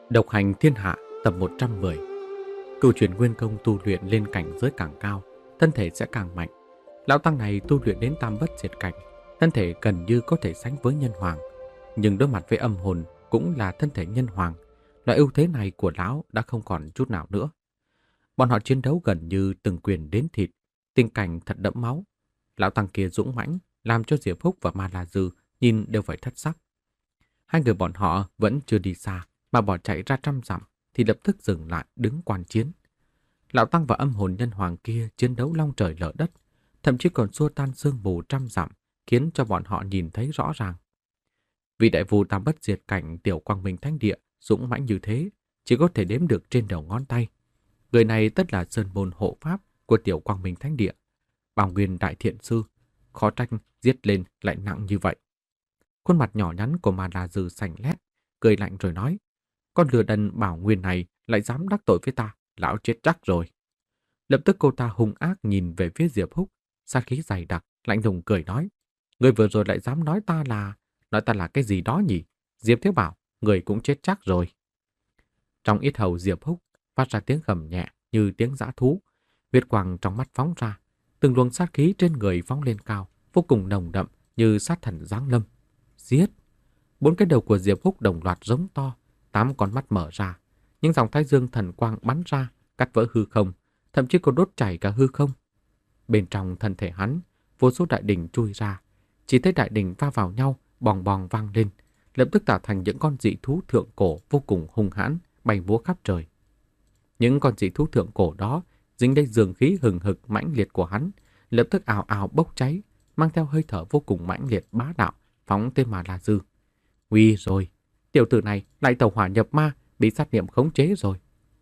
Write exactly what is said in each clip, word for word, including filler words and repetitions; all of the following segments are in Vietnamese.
Độc hành thiên hạ tập một trăm mười. Cựu chuyển nguyên công tu luyện lên cảnh giới càng cao, thân thể sẽ càng mạnh. Lão tăng này tu luyện đến tam bất diệt cảnh, thân thể gần như có thể sánh với nhân hoàng. Nhưng đối mặt với âm hồn cũng là thân thể nhân hoàng, loại ưu thế này của lão đã không còn chút nào nữa. Bọn họ chiến đấu gần như từng quyền đến thịt, tình cảnh thật đẫm máu. Lão tăng kia dũng mãnh, làm cho Diệp Húc và Ma La Dư nhìn đều phải thất sắc. Hai người bọn họ vẫn chưa đi xa, mà bỏ chạy ra trăm dặm thì lập tức dừng lại đứng quan chiến. Lão tăng và âm hồn nhân hoàng kia chiến đấu long trời lở đất, thậm chí còn xua tan sương mù trăm dặm, khiến cho bọn họ nhìn thấy rõ ràng. Vị đại vù tam bất diệt cảnh tiểu quang minh thánh địa dũng mãnh như thế, chỉ có thể đếm được trên đầu ngón tay. Người này tất là sơn môn hộ pháp của tiểu quang minh thánh địa, Bảo Nguyên đại thiện sư, khó trách giết lên lại nặng như vậy. Khuôn mặt nhỏ nhắn của Ma La Dư sành lét, cười lạnh rồi nói: con lừa đần Bảo Nguyên này lại dám đắc tội với ta, lão chết chắc rồi. Lập tức cô ta hung ác nhìn về phía Diệp Húc, sát khí dày đặc, lạnh lùng cười nói: người vừa rồi lại dám nói ta là, nói ta là cái gì đó nhỉ? Diệp Thiếu Bảo, người cũng chết chắc rồi. Trong yết hầu Diệp Húc phát ra tiếng gầm nhẹ như tiếng dã thú, huyết quang trong mắt phóng ra, từng luồng sát khí trên người phóng lên cao, vô cùng nồng đậm như sát thần giáng lâm. Giết! Bốn cái đầu của Diệp Húc đồng loạt giống to, tám con mắt mở ra, những dòng thái dương thần quang bắn ra, cắt vỡ hư không, thậm chí còn đốt chảy cả hư không. Bên trong thân thể hắn, vô số đại đỉnh chui ra, chỉ thấy đại đỉnh va vào nhau, bòng bòng vang lên, lập tức tạo thành những con dị thú thượng cổ vô cùng hung hãn, bay múa khắp trời. Những con dị thú thượng cổ đó dính đầy dường khí hừng hực mãnh liệt của hắn, lập tức ào ào bốc cháy, mang theo hơi thở vô cùng mãnh liệt bá đạo, phóng tên Ma La Dư. Nguy rồi, tiểu tử này lại tẩu hỏa nhập ma, bị sát niệm khống chế rồi.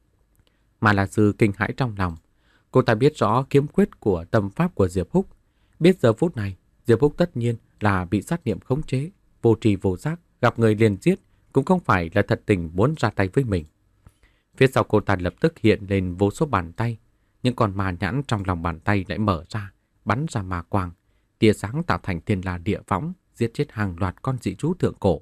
Ma La Dư kinh hãi trong lòng. Cô ta biết rõ kiếm quyết của tâm pháp của Diệp Húc, biết giờ phút này Diệp Húc tất nhiên là bị sát niệm khống chế, vô tri vô giác, gặp người liền giết, cũng không phải là thật tình muốn ra tay với mình. Phía sau cô ta lập tức hiện lên vô số bàn tay, những con ma nhãn trong lòng bàn tay lại mở ra, bắn ra ma quang, tia sáng tạo thành thiên la địa võng, giết chết hàng loạt con dị thú thượng cổ.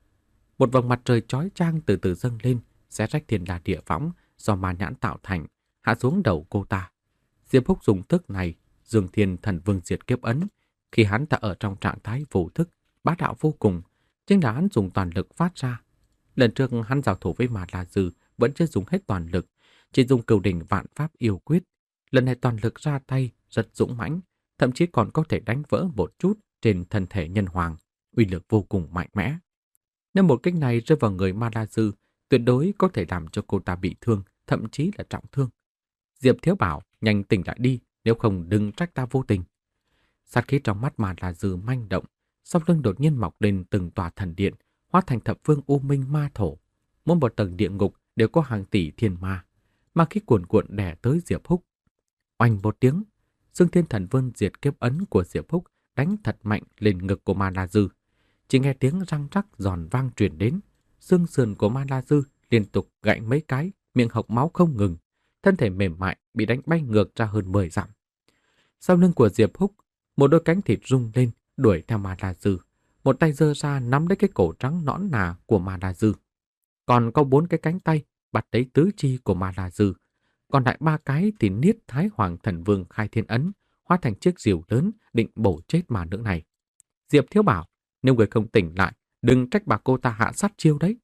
Một vầng mặt trời chói chang từ từ dâng lên, xé rách thiên la địa võng do ma nhãn tạo thành, hạ xuống đầu cô ta. Diệp Húc dùng thức này, Dương Thiên Thần Vương diệt kiếp ấn, khi hắn ta ở trong trạng thái vô thức, bá đạo vô cùng, chính là hắn dùng toàn lực phát ra. Lần trước hắn giao thủ với Ma La Dư vẫn chưa dùng hết toàn lực, chỉ dùng cửu đỉnh vạn pháp yêu quyết. Lần này toàn lực ra tay rất dũng mãnh, thậm chí còn có thể đánh vỡ một chút trên thân thể nhân hoàng, uy lực vô cùng mạnh mẽ. Nếu một kích này rơi vào người Ma La Dư, tuyệt đối có thể làm cho cô ta bị thương, thậm chí là trọng thương. Diệp Thiếu Bảo, nhanh tỉnh lại đi, nếu không đừng trách ta vô tình. Sát khí trong mắt Ma La Dư manh động, sau lưng đột nhiên mọc lên từng tòa thần điện, hóa thành thập phương u minh ma thổ. Mỗi một tầng địa ngục đều có hàng tỷ thiên ma, ma khí cuồn cuộn đè tới Diệp Húc. Oanh một tiếng, Dương Thiên Thần Vương diệt kiếp ấn của Diệp Húc đánh thật mạnh lên ngực của Ma La Dư. Chỉ nghe tiếng răng rắc giòn vang truyền đến, xương sườn của Ma La Dư liên tục gãy mấy cái, miệng hộc máu không ngừng, thân thể mềm mại bị đánh bay ngược ra hơn mười dặm. Sau lưng của Diệp Húc, một đôi cánh thịt rung lên, đuổi theo Ma La Dư, một tay giơ ra nắm lấy cái cổ trắng nõn nà của Ma La Dư. Còn có bốn cái cánh tay bắt lấy tứ chi của Ma La Dư, còn lại ba cái thì niết Thái Hoàng Thần Vương khai thiên ấn, hóa thành chiếc diều lớn định bổ chết ma nữ này. Diệp Thiếu Bảo, nếu người không tỉnh lại, đừng trách bà cô ta hạ sát chiêu đấy.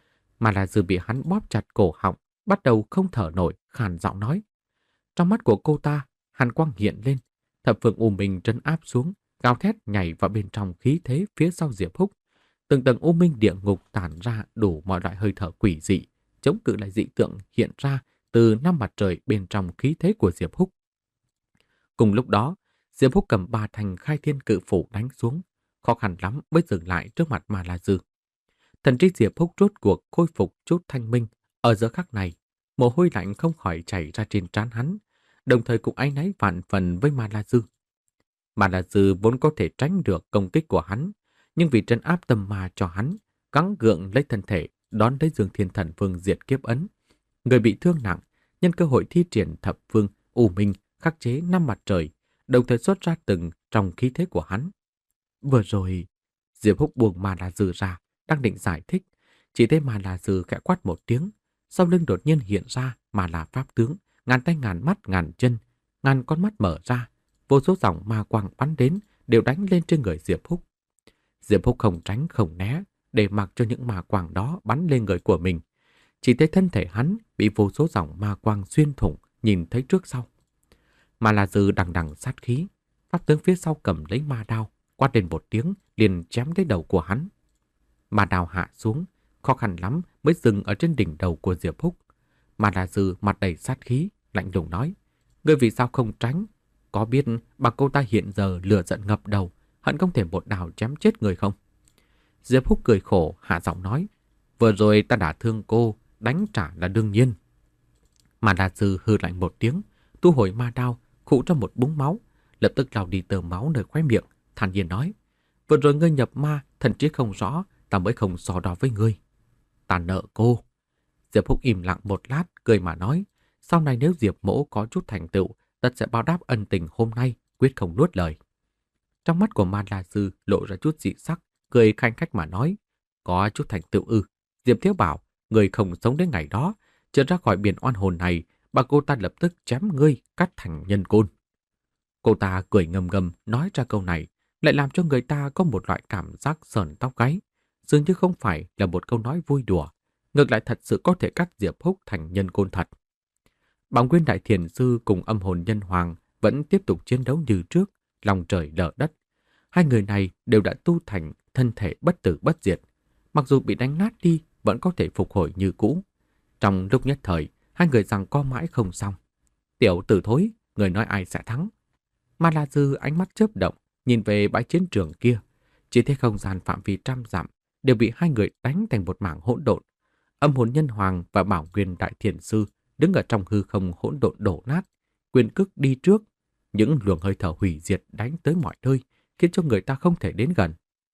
Ma La Dư bị hắn bóp chặt cổ họng, bắt đầu không thở nổi, khàn giọng nói. Trong mắt của cô ta, hàn quang hiện lên, thập phương u minh trấn áp xuống, gào thét nhảy vào bên trong khí thế phía sau Diệp Húc. Từng tầng u minh địa ngục tản ra đủ mọi loại hơi thở quỷ dị, chống cự lại dị tượng hiện ra từ năm mặt trời bên trong khí thế của Diệp Húc. Cùng lúc đó, Diệp Húc cầm ba thành khai thiên cự phủ đánh xuống, khó khăn lắm mới dừng lại trước mặt Ma La Dư. Thần trí Diệp Húc rốt cuộc khôi phục chút thanh minh. Ở giờ khắc này, mồ hôi lạnh không khỏi chảy ra trên trán hắn, đồng thời cũng áy náy vạn phần với Ma La Dư. Ma La Dư vốn có thể tránh được công kích của hắn, nhưng vì trấn áp tâm ma cho hắn, gắng gượng lấy thân thể đón lấy Dương Thiên Thần Vương diệt kiếp ấn. Người bị thương nặng, nhân cơ hội thi triển thập phương u minh khắc chế năm mặt trời, đồng thời xuất ra từng trong khí thế của hắn. Vừa rồi, Diệp Húc buông Ma La Dư ra, đang định giải thích, Chỉ thấy Mà La Sư khẽ quát một tiếng, sau lưng đột nhiên hiện ra Mà La pháp tướng, ngàn tay ngàn mắt ngàn chân, ngàn con mắt mở ra, vô số dòng ma quang bắn đến đều đánh lên trên người Diệp Húc. Diệp Húc không tránh không né, để mặc cho những ma quang đó bắn lên người của mình. Chỉ thấy thân thể hắn bị vô số dòng ma quang xuyên thủng, nhìn thấy trước sau. Mà La Dư đằng đằng sát khí, pháp tướng phía sau cầm lấy ma đao, quát lên một tiếng, liền chém tới đầu của hắn. Ma đao hạ xuống, khó khăn lắm mới dừng ở trên đỉnh đầu của Diệp Húc. Mà La Dư mặt đầy sát khí, lạnh lùng nói: "Ngươi vì sao không tránh? Có biết bà cô ta hiện giờ lửa giận ngập đầu, hận không thể một đao chém chết người không?" Diệp Húc cười khổ, hạ giọng nói: "Vừa rồi ta đã thương cô, đánh trả là đương nhiên." Mà La Dư hừ lạnh một tiếng, thu hồi ma đao, khụ ra một búng máu, lập tức lau đi tờ máu nơi khóe miệng, thản nhiên nói: "Vừa rồi ngươi nhập ma, thần trí không rõ, ta mới không so đo với ngươi. Ta nợ cô." Diệp Húc im lặng một lát, cười mà nói: "Sau này nếu Diệp mỗ có chút thành tựu, tất sẽ báo đáp ân tình hôm nay, quyết không nuốt lời." Trong mắt của Ma La Sư lộ ra chút dị sắc, cười khanh khách mà nói: "Có chút thành tựu ư? Diệp Thiếu Bảo, người không sống đến ngày đó, trượt ra khỏi biển oan hồn này, bà cô ta lập tức chém ngươi cắt thành nhân côn." Cô ta cười ngầm ngầm nói ra câu này, lại làm cho người ta có một loại cảm giác sờn tóc gáy, dường như không phải là một câu nói vui đùa, ngược lại thật sự có thể cắt Diệp Húc thành nhân côn thật. Bảo Nguyên Đại Thiền Sư cùng Âm Hồn Nhân Hoàng vẫn tiếp tục chiến đấu như trước, lòng trời lở đất. Hai người này đều đã tu thành thân thể bất tử bất diệt, mặc dù bị đánh nát đi vẫn có thể phục hồi như cũ. Trong lúc nhất thời, hai người giằng co mãi không xong. "Tiểu tử thối, người nói ai sẽ thắng?" Ma La Dư ánh mắt chớp động, nhìn về bãi chiến trường kia, chỉ thấy không gian phạm vi trăm dặm đều bị hai người đánh thành một mảng hỗn độn. Âm Hồn Nhân Hoàng và Bảo Nguyên Đại Thiền Sư đứng ở trong hư không hỗn độn đổ nát, quyền cước đi trước, những luồng hơi thở hủy diệt đánh tới mọi nơi, khiến cho người ta không thể đến gần.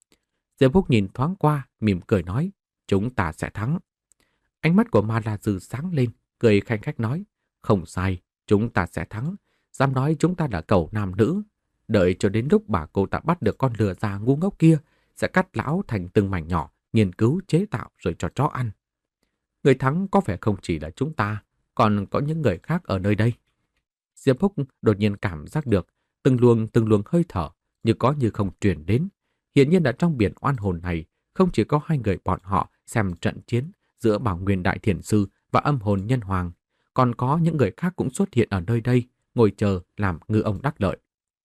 Diệp Húc nhìn thoáng qua, mỉm cười nói: "Chúng ta sẽ thắng." Ánh mắt của Ma La Dư sáng lên, cười khanh khách nói: "Không sai, chúng ta sẽ thắng. Dám nói chúng ta là cẩu nam nữ. Đợi cho đến lúc bà cô ta bắt được con lừa già ngu ngốc kia, sẽ cắt lão thành từng mảnh nhỏ, nghiên cứu chế tạo rồi cho chó ăn. Người thắng có vẻ không chỉ là chúng ta, còn có những người khác ở nơi đây." Diệp Húc đột nhiên cảm giác được từng luồng từng luồng hơi thở như có như không truyền đến. Hiển nhiên là trong biển oan hồn này không chỉ có hai người bọn họ xem trận chiến giữa Bảo Nguyên Đại Thiền Sư và Âm Hồn Nhân Hoàng, còn có những người khác cũng xuất hiện ở nơi đây, ngồi chờ làm ngư ông đắc lợi.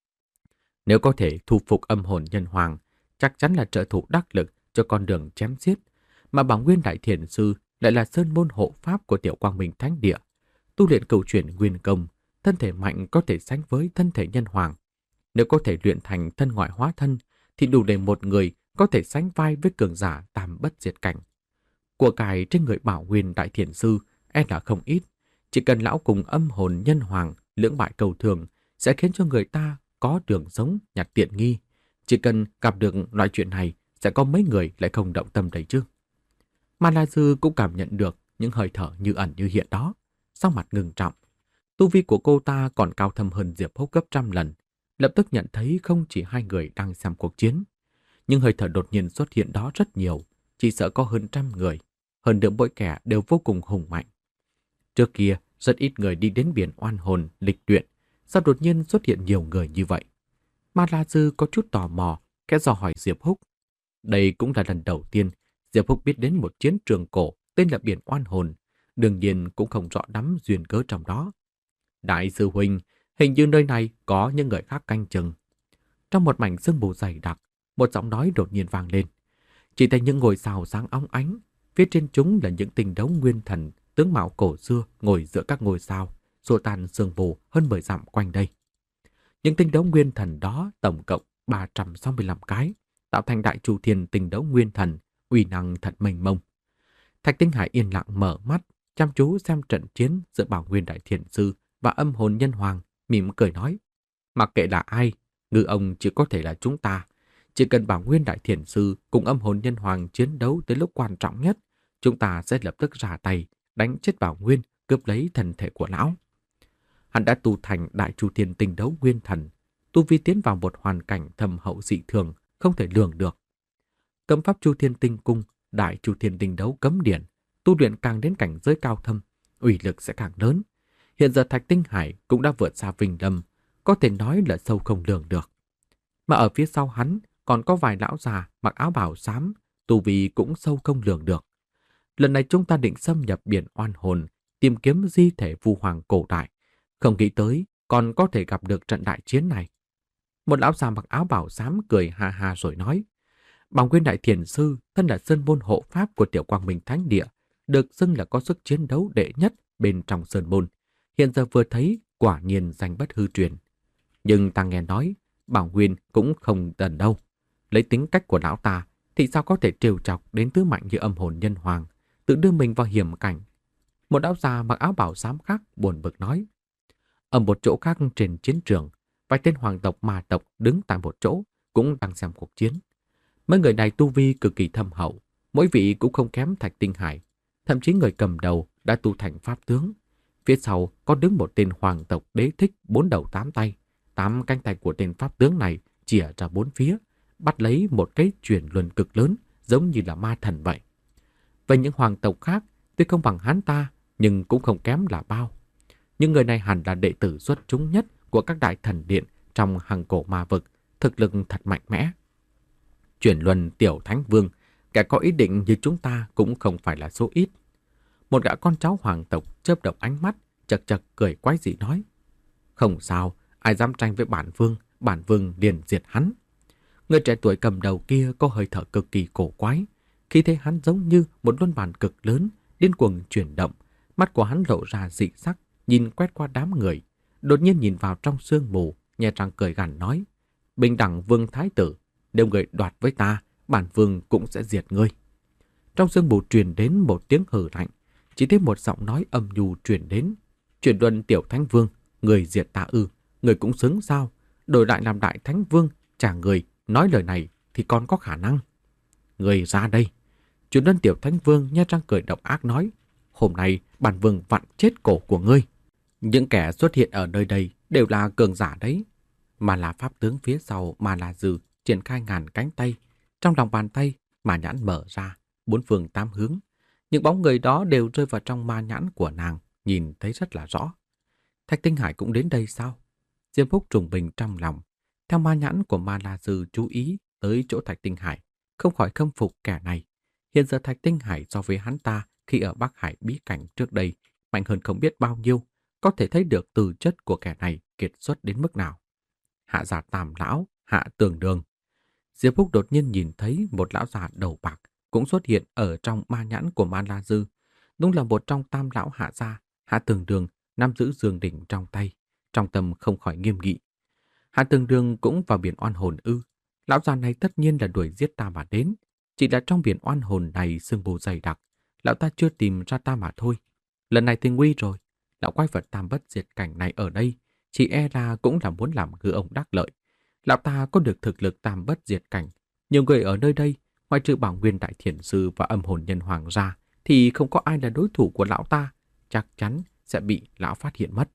Nếu có thể thu phục Âm Hồn Nhân Hoàng, chắc chắn là trợ thủ đắc lực cho con đường chém giết, mà Bảo Nguyên Đại Thiền Sư lại là sơn môn hộ pháp của Tiểu Quang Minh Thánh Địa, tu luyện cửu chuyển nguyên công, thân thể mạnh có thể sánh với thân thể nhân hoàng. Nếu có thể luyện thành thân ngoại hóa thân, thì đủ để một người có thể sánh vai với cường giả tam bất diệt cảnh. Của cải trên người Bảo Nguyên Đại Thiền Sư e là không ít, chỉ cần lão cùng Âm Hồn Nhân Hoàng lưỡng bại cầu thường sẽ khiến cho người ta có đường sống nhặt tiện nghi. Chỉ cần gặp được loại chuyện này, sẽ có mấy người lại không động tâm đấy chứ. Mà La Dư cũng cảm nhận được những hơi thở như ẩn như hiện đó, sắc mặt ngưng trọng. Tu vi của cô ta còn cao thâm hơn Diệp Húc gấp trăm lần, lập tức nhận thấy không chỉ hai người đang xem cuộc chiến. Nhưng hơi thở đột nhiên xuất hiện đó rất nhiều, chỉ sợ có hơn trăm người, hơn nữa mỗi kẻ đều vô cùng hùng mạnh. Trước kia, rất ít người đi đến biển oan hồn lịch luyện, sao đột nhiên xuất hiện nhiều người như vậy? Ma La Dư có chút tò mò, khẽ dò hỏi Diệp Húc. Đây cũng là lần đầu tiên Diệp Húc biết đến một chiến trường cổ tên là biển oan hồn, đương nhiên cũng không rõ lắm duyên cớ trong đó. Đại sư huynh, hình như nơi này có những người khác canh chừng. Trong một mảnh sương mù dày đặc, một giọng nói đột nhiên vang lên. Chỉ thấy những ngôi sao sáng óng ánh, phía trên chúng là những tinh đấu nguyên thần tướng mạo cổ xưa ngồi giữa các ngôi sao, xua tan sương mù hơn mười dặm quanh đây. Những tinh đấu nguyên thần đó tổng cộng ba trăm sáu mươi lăm cái, tạo thành đại chu thiên tinh đấu nguyên thần, uy năng thật mênh mông. Thạch Tinh Hải yên lặng mở mắt, chăm chú xem trận chiến giữa Bảo Nguyên Đại Thiền Sư và Âm Hồn Nhân Hoàng, mỉm cười nói: "Mặc kệ là ai, ngư ông chỉ có thể là chúng ta. Chỉ cần Bảo Nguyên Đại Thiền Sư cùng Âm Hồn Nhân Hoàng chiến đấu tới lúc quan trọng nhất, chúng ta sẽ lập tức ra tay, đánh chết Bảo Nguyên, cướp lấy thân thể của lão." Hắn đã tu thành đại chu thiên tinh đấu nguyên thần, tu vi tiến vào một hoàn cảnh thâm hậu dị thường, không thể lường được. Cấm pháp chu thiên tinh cung Đại Chu Thiên Tinh Đấu cấm điển, tu luyện càng đến cảnh giới cao thâm, uy lực sẽ càng lớn. Hiện giờ Thạch Tinh Hải cũng đã vượt xa Vinh Lâm, có thể nói là sâu không lường được. Mà ở phía sau hắn còn có vài lão già mặc áo bào xám, tu vi cũng sâu không lường được. Lần này chúng ta định xâm nhập biển oan hồn, tìm kiếm di thể Vu Hoàng cổ đại. Không nghĩ tới còn có thể gặp được trận đại chiến này. Một lão già mặc áo bào xám cười ha ha rồi nói: Bàng Nguyên Đại Thiền Sư, thân là sơn môn hộ pháp của Tiểu Quang Minh Thánh Địa, được xưng là có sức chiến đấu đệ nhất bên trong sơn môn. Hiện giờ vừa thấy, quả nhiên danh bất hư truyền. Nhưng ta nghe nói, Bảo Nguyên cũng không đần đâu. Lấy tính cách của lão ta, thì sao có thể trêu chọc đến tứ mạnh như âm hồn nhân hoàng, tự đưa mình vào hiểm cảnh. Một lão già mặc áo bảo xám khác buồn bực nói. Ở một chỗ khác trên chiến trường, vài tên hoàng tộc ma tộc đứng tại một chỗ, cũng đang xem cuộc chiến. Mấy người này tu vi cực kỳ thâm hậu, mỗi vị cũng không kém Thạch Tinh Hải. Thậm chí người cầm đầu đã tu thành pháp tướng. Phía sau có đứng một tên hoàng tộc đế thích bốn đầu tám tay. Tám cánh tay của tên pháp tướng này chìa ra bốn phía, bắt lấy một cái chuyển luân cực lớn, giống như là ma thần vậy. Về những hoàng tộc khác, tuy không bằng hắn ta, nhưng cũng không kém là bao. Những người này hẳn là đệ tử xuất chúng nhất của các đại thần điện trong hằng cổ ma vực, thực lực thật mạnh mẽ. Chuyển luân tiểu thánh vương, kẻ có ý định như chúng ta cũng không phải là số ít. Một gã con cháu hoàng tộc chớp động ánh mắt, chật chật cười quái dị nói. Không sao, ai dám tranh với bản vương, bản vương liền diệt hắn. Người trẻ tuổi cầm đầu kia có hơi thở cực kỳ cổ quái. Khi thấy hắn giống như một luân bàn cực lớn, điên cuồng chuyển động. Mắt của hắn lộ ra dị sắc, nhìn quét qua đám người. Đột nhiên nhìn vào trong sương mù, nhẹ răng cười gằn nói. Bình đẳng vương thái tử, nếu người đoạt với ta, bản vương cũng sẽ diệt ngươi. Trong sương mù truyền đến một tiếng hừ lạnh. Chỉ thấy một giọng nói âm nhu truyền đến. Chuyển luân tiểu thánh vương, người diệt ta ư, người cũng xứng sao? Đổi lại làm đại thánh vương, chả người nói lời này thì còn có khả năng. Người ra đây. Chuyển luân tiểu thánh vương nha răng cười độc ác nói. Hôm nay bản vương vặn chết cổ của ngươi. Những kẻ xuất hiện ở nơi đây đều là cường giả đấy. Mà là pháp tướng phía sau mà là Dư triển khai ngàn cánh tay. Trong lòng bàn tay mà nhãn mở ra, bốn phương tám hướng. Những bóng người đó đều rơi vào trong ma nhãn của nàng, nhìn thấy rất là rõ. Thạch Tinh Hải cũng đến đây sao? Diêm Phúc trùng bình trong lòng. Theo ma nhãn của Ma La Dư chú ý tới chỗ Thạch Tinh Hải, không khỏi khâm phục kẻ này. Hiện giờ Thạch Tinh Hải so với hắn ta khi ở Bắc Hải bí cảnh trước đây, mạnh hơn không biết bao nhiêu, có thể thấy được từ chất của kẻ này kiệt xuất đến mức nào. Hạ giả Tam lão, Hạ Tường Đường. Diệp Phúc đột nhiên nhìn thấy một lão già đầu bạc cũng xuất hiện ở trong ma nhãn của Ma La Dư. Đúng là một trong tam lão Hạ gia, Hạ Tường Đường nắm giữ dương đỉnh trong tay, trong tâm không khỏi nghiêm nghị. Hạ Tường Đường cũng vào biển oan hồn ư? Lão già này tất nhiên là đuổi giết ta mà đến. Chỉ là trong biển oan hồn này sương mù dày đặc, lão ta chưa tìm ra ta mà thôi. Lần này thì nguy rồi. Lão quái vật tam bất diệt cảnh này ở đây, chỉ e là cũng là muốn làm ngư ông đắc lợi. Lão ta có được thực lực tam bất diệt cảnh. Nhiều người ở nơi đây, ngoài trừ Bảo Nguyên Đại Thiền Sư và âm hồn nhân hoàng ra, thì không có ai là đối thủ của lão ta. Chắc chắn sẽ bị lão phát hiện mất.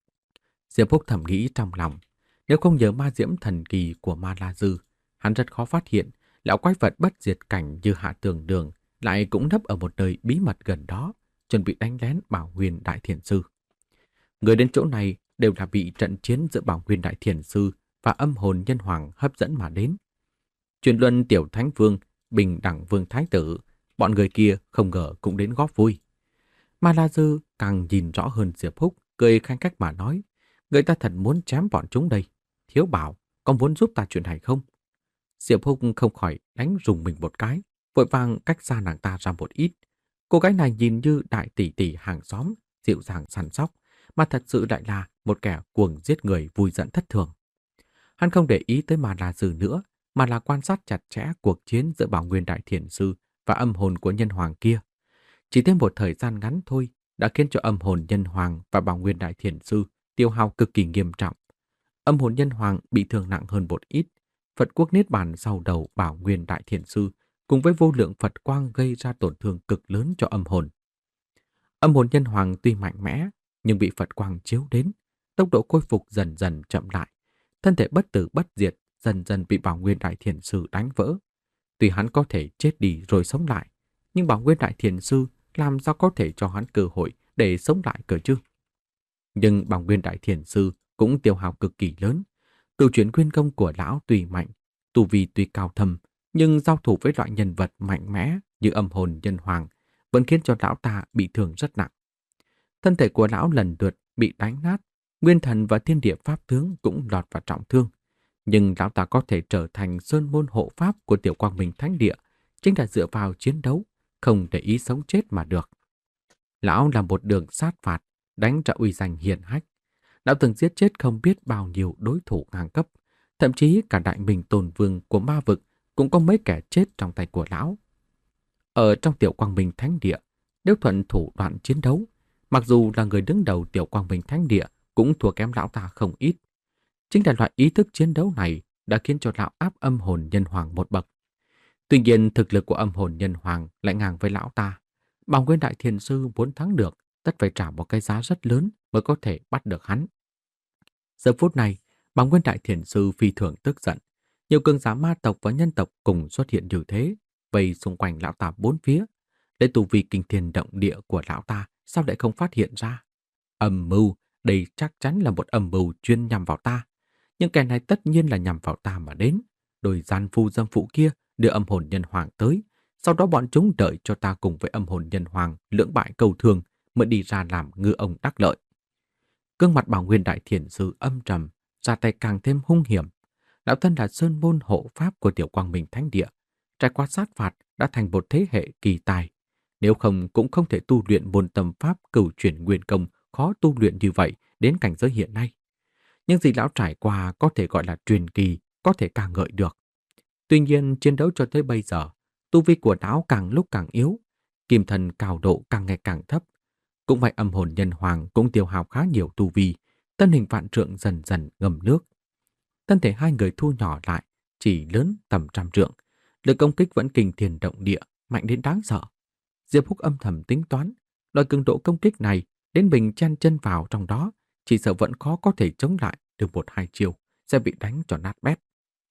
Diệp Phúc thầm nghĩ trong lòng. Nếu không nhớ ma diễm thần kỳ của Ma La Dư, hắn rất khó phát hiện lão quái vật bất diệt cảnh như Hạ Tường Đường lại cũng nấp ở một nơi bí mật gần đó, chuẩn bị đánh lén Bảo Nguyên Đại Thiền Sư. Người đến chỗ này đều là bị trận chiến giữa Bảo Nguyên Đại Thiền Sư và âm hồn nhân hoàng hấp dẫn mà đến. Truyền luân tiểu thánh vương, bình đẳng vương thái tử, bọn người kia không ngờ cũng đến góp vui. Ma La Dư càng nhìn rõ hơn Diệp Phúc, cười khanh khách mà nói, người ta thật muốn chém bọn chúng đây. Thiếu Bảo, con muốn giúp ta chuyện này không? Diệp Phúc không khỏi đánh rùng mình một cái, vội vàng cách xa nàng ta ra một ít. Cô gái này nhìn như đại tỷ tỷ hàng xóm, dịu dàng săn sóc, mà thật sự lại là một kẻ cuồng giết người vui giận thất thường. Hắn không để ý tới Ma La Dư nữa, mà là quan sát chặt chẽ cuộc chiến giữa Bảo Nguyên Đại Thiền Sư và âm hồn của nhân hoàng kia. Chỉ thêm một thời gian ngắn thôi đã khiến cho âm hồn nhân hoàng và Bảo Nguyên Đại Thiền Sư tiêu hao cực kỳ nghiêm trọng. Âm hồn nhân hoàng bị thương nặng hơn một ít. Phật quốc niết bàn sau đầu Bảo Nguyên Đại Thiền Sư cùng với vô lượng Phật quang gây ra tổn thương cực lớn cho âm hồn. Âm hồn nhân hoàng tuy mạnh mẽ nhưng bị Phật quang chiếu đến, tốc độ khôi phục dần dần chậm lại. Thân thể bất tử bất diệt dần dần bị Bảo Nguyên Đại Thiền Sư đánh vỡ. Tuy hắn có thể chết đi rồi sống lại, nhưng Bảo Nguyên Đại Thiền Sư làm sao có thể cho hắn cơ hội để sống lại cơ chứ? Nhưng Bảo Nguyên Đại Thiền Sư cũng tiêu hao cực kỳ lớn. Cửu chuyển nguyên công của lão tuy mạnh, tu vi tuy cao thâm, nhưng giao thủ với loại nhân vật mạnh mẽ như âm hồn nhân hoàng vẫn khiến cho lão ta bị thương rất nặng. Thân thể của lão lần lượt bị đánh nát, nguyên thần và thiên địa pháp tướng cũng lọt vào trọng thương. Nhưng lão ta có thể trở thành sơn môn hộ pháp của Tiểu Quang Minh Thánh Địa, chính là dựa vào chiến đấu, không để ý sống chết mà được. Lão là một đường sát phạt, đánh ra uy danh hiển hách. Lão từng giết chết không biết bao nhiêu đối thủ ngang cấp, thậm chí cả đại minh tôn vương của ma vực cũng có mấy kẻ chết trong tay của lão. Ở trong Tiểu Quang Minh Thánh Địa, nếu thuận thủ đoạn chiến đấu, mặc dù là người đứng đầu Tiểu Quang Minh Thánh Địa cũng thua kém lão ta không ít. Chính là loại ý thức chiến đấu này đã khiến cho lão áp âm hồn nhân hoàng một bậc. Tuy nhiên thực lực của âm hồn nhân hoàng lại ngang với lão ta. Bảo Nguyên Đại Thiền Sư muốn thắng được, tất phải trả một cái giá rất lớn mới có thể bắt được hắn. Giờ phút này, Bảo Nguyên Đại Thiền Sư phi thường tức giận. Nhiều cường giả ma tộc và nhân tộc cùng xuất hiện như thế, vây xung quanh lão ta bốn phía. Để tù vi kinh thiên động địa của lão ta sao lại không phát hiện ra? Âm mưu, đây chắc chắn là một âm mưu chuyên nhằm vào ta. Nhưng kẻ này tất nhiên là nhằm vào ta mà đến. Đôi gian phu dâm phụ kia đưa âm hồn nhân hoàng tới. Sau đó bọn chúng đợi cho ta cùng với âm hồn nhân hoàng lưỡng bại cầu thường mới đi ra làm ngư ông đắc lợi. Gương mặt Bảo Nguyên Đại Thiền Sư âm trầm, ra tay càng thêm hung hiểm. Lão thân là sơn môn hộ pháp của Tiểu Quang Minh Thánh Địa. Trải qua sát phạt đã thành một thế hệ kỳ tài. Nếu không cũng không thể tu luyện môn tâm pháp cửu chuyển nguyên công khó tu luyện như vậy đến cảnh giới hiện nay. Nhưng gì lão trải qua có thể gọi là truyền kỳ, có thể ca ngợi được. Tuy nhiên chiến đấu cho tới bây giờ, tu vi của lão càng lúc càng yếu, kim thần cao độ càng ngày càng thấp. Cũng vậy âm hồn nhân hoàng cũng tiêu hao khá nhiều tu vi, thân hình vạn trượng dần dần ngầm nước. Thân thể hai người thu nhỏ lại, chỉ lớn tầm trăm trượng. Lực công kích vẫn kinh thiên động địa, mạnh đến đáng sợ. Diệp Húc âm thầm tính toán, loại cường độ công kích này đến mình chen chân vào trong đó, chỉ sợ vẫn khó có thể chống lại được một hai chiều, sẽ bị đánh cho nát bét.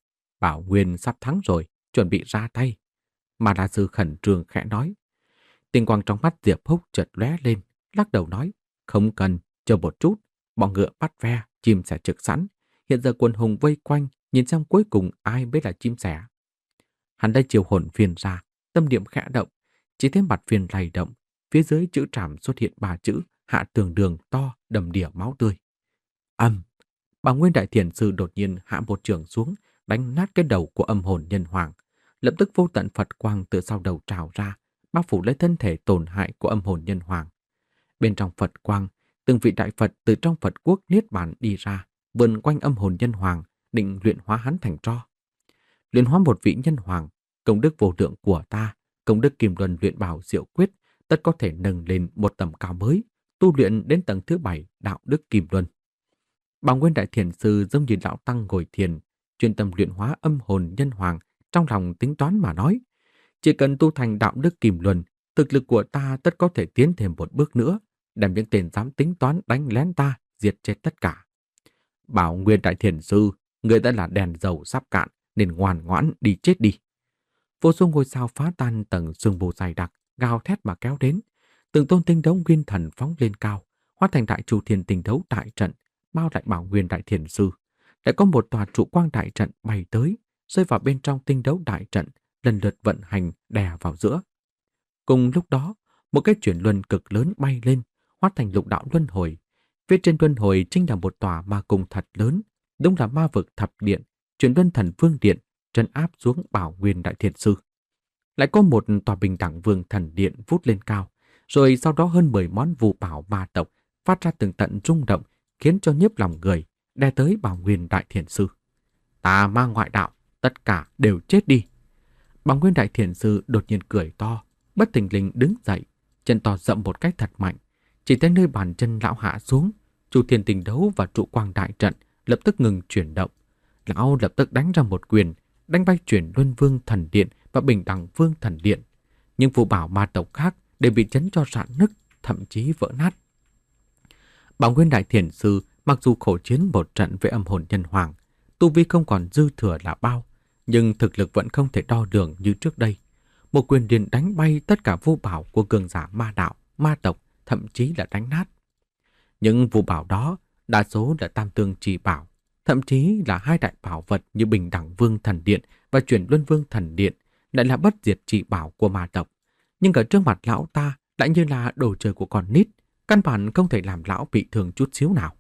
Bảo Nguyên sắp thắng rồi, chuẩn bị ra tay. Mà La Sư khẩn trương khẽ nói. Tinh quang trong mắt Diệp Húc chợt lóe lên, lắc đầu nói, không cần, chờ một chút, bọn ngựa bắt ve, chim sẻ trực sẵn. Hiện giờ quân hùng vây quanh, nhìn xem cuối cùng ai mới là chim sẻ. Hắn đã chiều hồn phiền ra, tâm niệm khẽ động, chỉ thấy mặt phiền lay động, phía dưới chữ trảm xuất hiện ba chữ hạ tường đường to đầm đìa máu tươi. Âm, Bảo Nguyên Đại Thiền Sư đột nhiên hạ một trường xuống, đánh nát cái đầu của âm hồn nhân hoàng. Lập tức vô tận Phật quang từ sau đầu trào ra, bao phủ lấy thân thể tổn hại của âm hồn nhân hoàng. Bên trong Phật quang, từng vị đại Phật từ trong Phật quốc niết bàn đi ra, vần quanh âm hồn nhân hoàng, định luyện hóa hắn thành tro. Luyện hóa một vị nhân hoàng, công đức vô lượng của ta, công đức Kim Luân luyện bảo diệu quyết, tất có thể nâng lên một tầm cao mới, tu luyện đến tầng thứ bảy đạo đức Kim Luân. Bảo Nguyên Đại Thiền Sư giống như lão tăng ngồi thiền, chuyên tâm luyện hóa âm hồn nhân hoàng, trong lòng tính toán mà nói. Chỉ cần tu thành đạo đức Kim Luân, thực lực của ta tất có thể tiến thêm một bước nữa, đem những tên dám tính toán đánh lén ta, diệt chết tất cả. Bảo Nguyên Đại Thiền Sư, người đã là đèn dầu sắp cạn, nên ngoan ngoãn đi chết đi. Vô số ngôi sao phá tan tầng sương mù dày đặc, gào thét mà kéo đến. Từng tôn tinh đấu nguyên thần phóng lên cao, hóa thành đại trụ thiên tinh đấu đại trận, bao lại Bảo Nguyên Đại Thiền Sư. Lại có một tòa trụ quang đại trận bay tới, rơi vào bên trong tinh đấu đại trận, lần lượt vận hành đè vào giữa. Cùng lúc đó, một cái chuyển luân cực lớn bay lên, hóa thành lục đạo luân hồi. Phía trên luân hồi chính là một tòa ma cung thật lớn, đúng là ma vực thập điện, chuyển luân thần vương điện, trấn áp xuống Bảo Nguyên Đại Thiền Sư. Lại có một tòa bình đẳng vương thần điện vút lên cao, rồi sau đó hơn mười món vũ bảo ma tộc phát ra từng tận rung động, khiến cho nhiếp lòng người, đè tới Bảo Nguyên Đại Thiền Sư. Tà ma ngoại đạo, tất cả đều chết đi. Bảo Nguyên Đại Thiền Sư đột nhiên cười to, bất thình lình đứng dậy, chân to dậm một cách thật mạnh. Chỉ thấy nơi bàn chân lão hạ xuống, trụ thiên tinh đấu và trụ quang đại trận lập tức ngừng chuyển động. Lão lập tức đánh ra một quyền, đánh bay chuyển luân vương thần điện và bình đẳng vương thần điện. Nhưng phù bảo ma tộc khác đều bị chấn cho rạn nứt, thậm chí vỡ nát. Bảo Nguyên Đại Thiền Sư mặc dù khổ chiến một trận với âm hồn nhân hoàng, tu vi không còn dư thừa là bao, nhưng thực lực vẫn không thể đo lường như trước đây. một quyền liền đánh bay tất cả vu bảo của cường giả ma đạo, ma tộc, thậm chí là đánh nát. Những vu bảo đó đa số là tam tương trì bảo, thậm chí là hai đại bảo vật như Bình Đẳng Vương Thần Điện và Chuyển Luân Vương Thần Điện, lại là bất diệt trì bảo của ma tộc. Nhưng ở trước mặt lão ta lại như là đồ chơi của con nít, căn bản không thể làm lão bị thương chút xíu nào.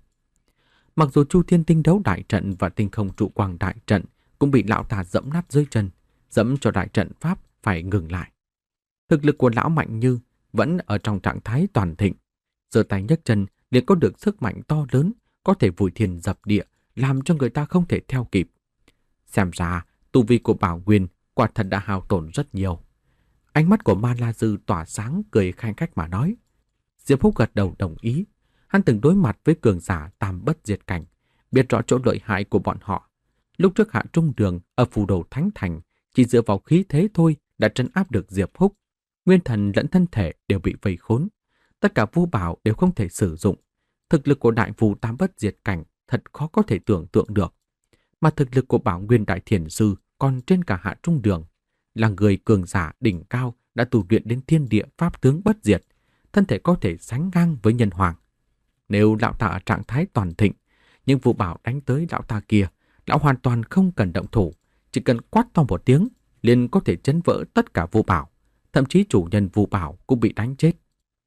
Mặc dù Chu Thiên Tinh Đấu đại trận và Tinh Không Trụ Quang đại trận cũng bị lão ta dẫm nát dưới chân, dẫm cho đại trận pháp phải ngừng lại. Thực lực của lão Mạnh Như vẫn ở trong trạng thái toàn thịnh, giơ tay nhấc chân liền có được sức mạnh to lớn, có thể vùi thiên dập địa, làm cho người ta không thể theo kịp. Xem ra, tu vi của Bảo Nguyên quả thật đã hao tổn rất nhiều. Ánh mắt của Ma La Dư tỏa sáng, cười khanh khách mà nói. Diệp Húc gật đầu đồng ý. Hắn từng đối mặt với cường giả tam bất diệt cảnh, biết rõ chỗ lợi hại của bọn họ. Lúc trước Hạ Trung Đường ở phù đồ Thánh Thành, chỉ dựa vào khí thế thôi đã trấn áp được Diệp Húc. Nguyên thần lẫn thân thể đều bị vây khốn. Tất cả vu bảo đều không thể sử dụng. Thực lực của đại phù tam bất diệt cảnh thật khó có thể tưởng tượng được. Mà thực lực của Bảo Nguyên Đại Thiền Sư còn trên cả Hạ Trung Đường. Là người cường giả đỉnh cao đã tu luyện đến thiên địa pháp tướng bất diệt, thân thể có thể sánh ngang với nhân hoàng. Nếu lão ta ở trạng thái toàn thịnh, nhưng vu bảo đánh tới lão ta kia, lão hoàn toàn không cần động thủ, chỉ cần quát to một tiếng, liền có thể chấn vỡ tất cả vu bảo, thậm chí chủ nhân vu bảo cũng bị đánh chết.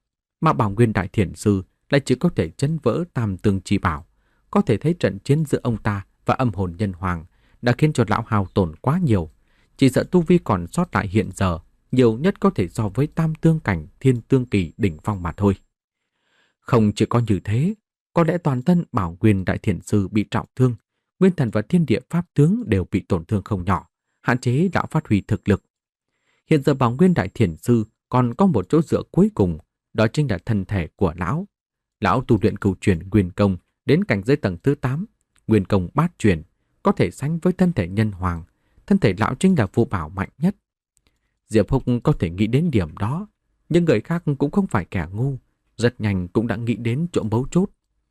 Mà Bảo Nguyên Đại Thiền Sư lại chỉ có thể chấn vỡ tam tương chi bảo, có thể thấy trận chiến giữa ông ta và âm hồn nhân hoàng đã khiến cho lão hao tổn quá nhiều. Chỉ sợ tu vi còn sót lại hiện giờ nhiều nhất có thể so với tam tương cảnh thiên tương kỳ đỉnh phong mà thôi. Không chỉ có như thế, có lẽ toàn thân Bảo Nguyên Đại Thiền Sư bị trọng thương, nguyên thần và thiên địa pháp tướng đều bị tổn thương không nhỏ, hạn chế lão phát huy thực lực. Hiện giờ Bảo Nguyên Đại Thiền Sư còn có một chỗ dựa cuối cùng, đó chính là thân thể của lão. Lão tu luyện cửu chuyển nguyên công đến cảnh giới tầng thứ tám, nguyên công bát chuyển, có thể sánh với thân thể nhân hoàng. Thân thể lão chính là vu bảo mạnh nhất. Diệp Húc có thể nghĩ đến điểm đó, nhưng người khác cũng không phải kẻ ngu, rất nhanh cũng đã nghĩ đến chỗ mấu chốt.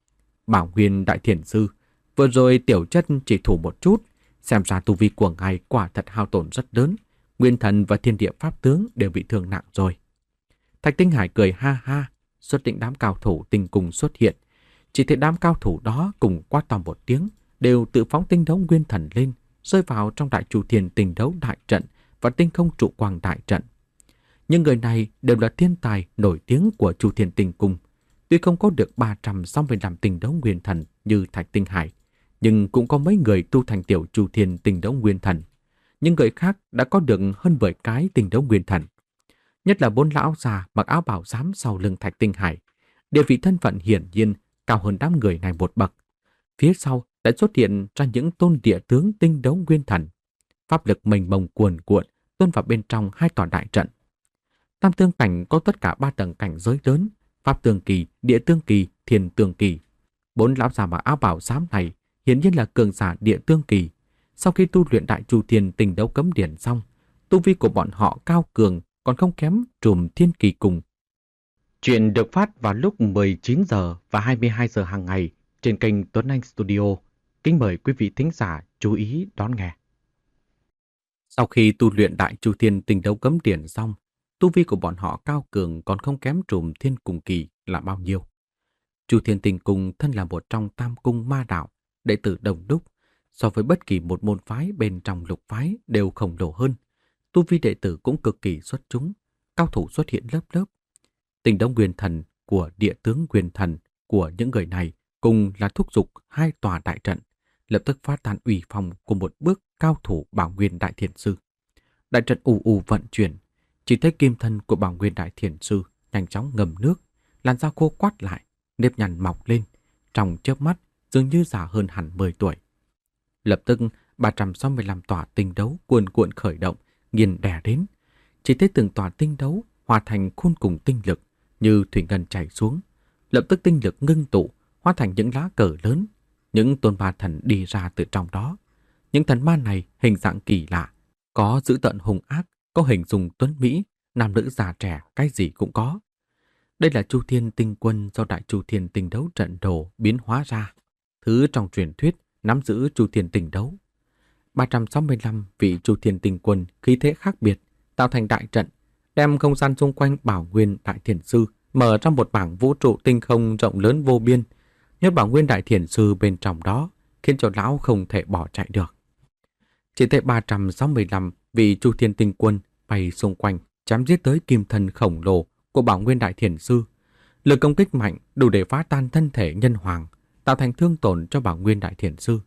Bảo Nguyên Đại Thiền Sư, vừa rồi tiểu chất chỉ thủ một chút, xem ra tu vi của ngài quả thật hao tổn rất lớn, nguyên thần và thiên địa pháp tướng đều bị thương nặng rồi. Thạch Tinh Hải cười ha ha, xuất định đám cao thủ tinh cùng xuất hiện. Chỉ thấy đám cao thủ đó cùng quát to một tiếng, đều tự phóng tinh đấu nguyên thần lên, rơi vào trong đại Chu Thiên Tinh Đấu đại trận và Tinh Không Trụ Quang đại trận. Những người này đều là thiên tài nổi tiếng của Chu Thiên Tinh Cung. Tuy không có được ba trăm sáu mươi lăm tinh đấu nguyên thần như Thạch Tinh Hải, nhưng cũng có mấy người tu thành tiểu Chu Thiên Tinh Đấu nguyên thần. Những người khác đã có được hơn mười cái tinh đấu nguyên thần. Nhất là bốn lão già mặc áo bảo giám sau lưng Thạch Tinh Hải, địa vị thân phận hiển nhiên cao hơn đám người này một bậc. Phía sau đã xuất hiện ra những tôn địa tướng tinh đấu nguyên thần. Pháp lực mênh mông cuồn cuộn tuôn vào bên trong hai tòa đại trận. Tam tương cảnh có tất cả ba tầng cảnh giới lớn: pháp tương kỳ, địa tương kỳ, thiên tương kỳ. Bốn lão già mặc áo bảo xám này hiển nhiên là cường giả địa tương kỳ. Sau khi tu luyện đại Chu Thiên Tinh Đấu cấm điển xong, tu vi của bọn họ cao cường, còn không kém trùm thiên kỳ cùng. Chuyện được phát vào lúc mười chín giờ và hai mươi hai giờ hàng ngày trên kênh Tuấn Anh Studio. Kính mời quý vị thính giả chú ý đón nghe. Sau khi tu luyện đại Chu Thiên Tinh Đấu cấm điển xong, tu vi của bọn họ cao cường còn không kém trùm thiên cùng kỳ là bao nhiêu. Chu Thiên Tinh Cung thân là một trong tam cung ma đạo, đệ tử đông đúc, so với bất kỳ một môn phái bên trong lục phái đều khổng lồ hơn. Tu vi đệ tử cũng cực kỳ xuất chúng, cao thủ xuất hiện lớp lớp. Tinh đấu nguyên thần của địa tướng nguyên thần của những người này cùng là thúc giục hai tòa đại trận, lập tức phát tán uy phong của một bước cao thủ Bảo Nguyên Đại Thiền Sư. Đại trận ù ù vận chuyển, chỉ thấy kim thân của Bảo Nguyên Đại Thiền Sư nhanh chóng ngầm nước, làn da khô quắt lại, nếp nhăn mọc lên, trong chớp mắt dường như già hơn hẳn mười tuổi. Lập tức ba trăm sáu mươi lăm tòa tinh đấu cuồn cuộn khởi động, nghiền đè đến. Chỉ thấy từng tòa tinh đấu hòa thành khôn cùng tinh lực, như thủy ngân chảy xuống. Lập tức tinh lực ngưng tụ, hóa thành những lá cờ lớn. Những tôn ma thần đi ra từ trong đó. Những thần ma này hình dạng kỳ lạ, có dữ tợn hung ác, có hình dung tuấn mỹ, nam nữ già trẻ, cái gì cũng có. Đây là Chu Thiên Tinh Quân do đại Chu Thiên Tinh Đấu trận đồ biến hóa ra, thứ trong truyền thuyết nắm giữ Chu Thiên Tinh Đấu. ba trăm sáu mươi lăm vị Chu Thiên Tinh Quân khí thế khác biệt, tạo thành đại trận, đem không gian xung quanh Bảo Nguyên Đại Thiền Sư mở ra một mảng vũ trụ tinh không rộng lớn vô biên. Nhốt Bảo Nguyên Đại Thiền Sư bên trong đó, khiến cho lão không thể bỏ chạy được. Chỉ thấy ba trăm sáu mươi lăm vị Chu Thiên Tinh Quân bay xung quanh, chém giết tới kim thân khổng lồ của Bảo Nguyên Đại Thiền Sư. Lực công kích mạnh đủ để phá tan thân thể nhân hoàng, tạo thành thương tổn cho Bảo Nguyên Đại Thiền Sư.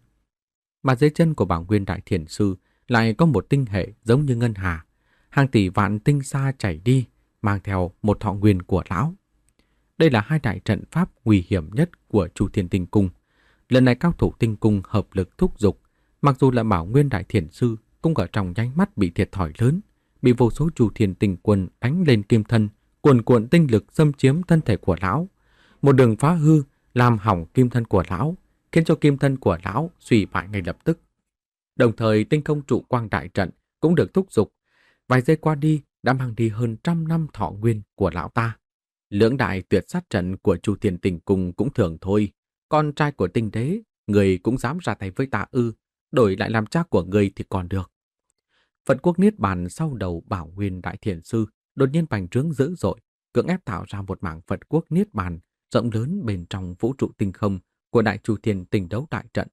Mà dưới chân của Bảo Nguyên Đại Thiền Sư lại có một tinh hệ giống như ngân hà, hàng tỷ vạn tinh xa chảy đi, mang theo một thọ nguyên của lão. Đây là hai đại trận pháp nguy hiểm nhất của Chu Thiên Tinh Cung. Lần này cao thủ tinh cung hợp lực thúc giục, mặc dù là Bảo Nguyên Đại Thiền Sư cũng ở trong nháy mắt bị thiệt thòi lớn, bị vô số Chu Thiên Tinh Quân đánh lên kim thân, cuồn cuộn tinh lực xâm chiếm thân thể của lão. Một đường phá hư làm hỏng kim thân của lão, khiến cho kim thân của lão suy bại ngay lập tức. Đồng thời tinh không trụ quang đại trận cũng được thúc giục. Vài giây qua đi đã mang đi hơn trăm năm thọ nguyên của lão ta. Lưỡng đại tuyệt sát trận của Chu Thiên Tinh Cung cũng thường thôi. Con trai của tinh đế, người cũng dám ra tay với ta ư, đổi lại làm cha của người thì còn được. Phật quốc Niết Bàn sau đầu Bảo Nguyên Đại Thiền Sư đột nhiên bành trướng dữ dội, cưỡng ép tạo ra một mảng Phật quốc Niết Bàn rộng lớn bên trong vũ trụ tinh không của Đại Chu Thiên Tinh Đấu Đại Trận.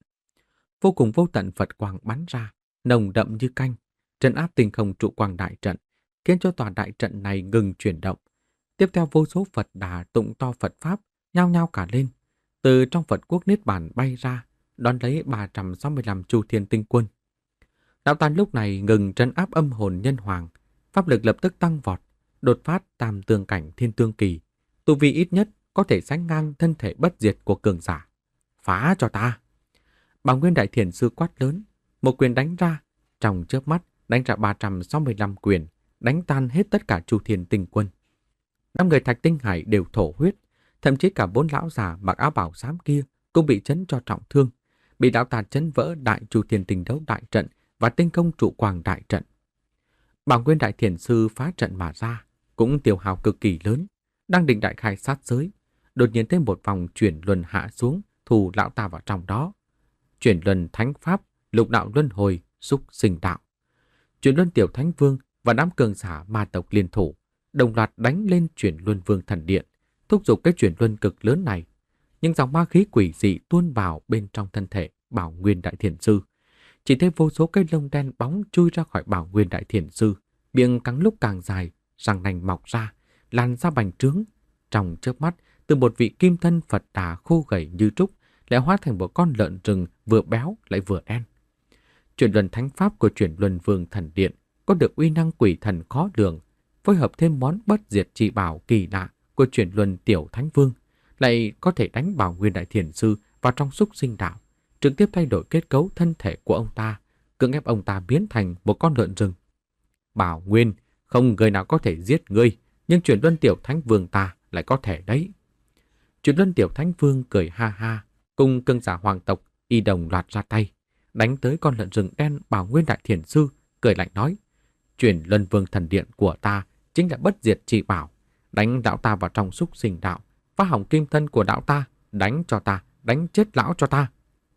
Vô cùng vô tận Phật quang bắn ra, nồng đậm như canh, trấn áp tinh không trụ quang đại trận, khiến cho tòa đại trận này ngừng chuyển động. Tiếp theo vô số Phật Đà tụng to Phật Pháp, nhao nhao cả lên. Từ trong Phật quốc Niết Bàn bay ra, đón lấy ba trăm sáu mươi lăm Chu Thiên Tinh Quân. Đạo Tàn lúc này ngừng trấn áp âm hồn nhân hoàng, pháp lực lập tức tăng vọt, đột phát tam tương cảnh thiên tương kỳ, tu vi ít nhất có thể sánh ngang thân thể bất diệt của cường giả. Phá cho ta! Bảo Nguyên Đại Thiền Sư quát lớn, một quyền đánh ra, trong chớp mắt đánh ra ba trăm sáu mươi lăm quyền, đánh tan hết tất cả Chu Thiên Tinh Quân. Năm người Thạch Tinh Hải đều thổ huyết, thậm chí cả bốn lão già mặc áo bảo xám kia cũng bị chấn cho trọng thương, bị đạo tàn chấn vỡ Đại Chu Thiên Tinh Đấu Đại Trận và tinh không trụ quang đại trận. Bảo Nguyên Đại Thiền Sư phá trận mà ra, cũng tiêu hao cực kỳ lớn, đang định đại khai sát giới, đột nhiên thêm một vòng chuyển luân hạ xuống, thù lão ta vào trong đó. Chuyển luân thánh pháp, lục đạo luân hồi, xúc sinh đạo. Chuyển luân tiểu thánh vương và đám cường giả ma tộc liên thủ, đồng loạt đánh lên chuyển luân vương thần điện, thúc giục cái chuyển luân cực lớn này. Nhưng dòng ma khí quỷ dị tuôn vào bên trong thân thể Bảo Nguyên Đại Thiền Sư. Chỉ thấy vô số cây lông đen bóng chui ra khỏi Bảo Nguyên Đại Thiền Sư, miệng cắn lúc càng dài, răng nanh mọc ra, làn da bành trướng. Trong chớp mắt, từ một vị kim thân Phật Đà khô gầy như trúc lại hóa thành một con lợn rừng vừa béo lại vừa đen. Chuyển luân thánh pháp của chuyển luân vương thần điện có được uy năng quỷ thần khó lường, phối hợp thêm món bất diệt chi bảo kỳ lạ của chuyển luân tiểu thánh vương, lại có thể đánh Bảo Nguyên Đại Thiền Sư vào trong xúc sinh đạo, trực tiếp thay đổi kết cấu thân thể của ông ta, cưỡng ép ông ta biến thành một con lợn rừng. Bảo Nguyên, không người nào có thể giết ngươi, nhưng chuyển luân tiểu thánh vương ta lại có thể đấy. Chuyển luân tiểu thánh vương cười ha ha, cùng cường giả hoàng tộc y đồng loạt ra tay, đánh tới con lợn rừng đen Bảo Nguyên Đại Thiền Sư, cười lạnh nói: Chuyển luân vương thần điện của ta chính là bất diệt chi bảo, đánh đạo ta vào trong xúc sinh đạo, phá hỏng kim thân của đạo ta, đánh cho ta, đánh chết lão cho ta.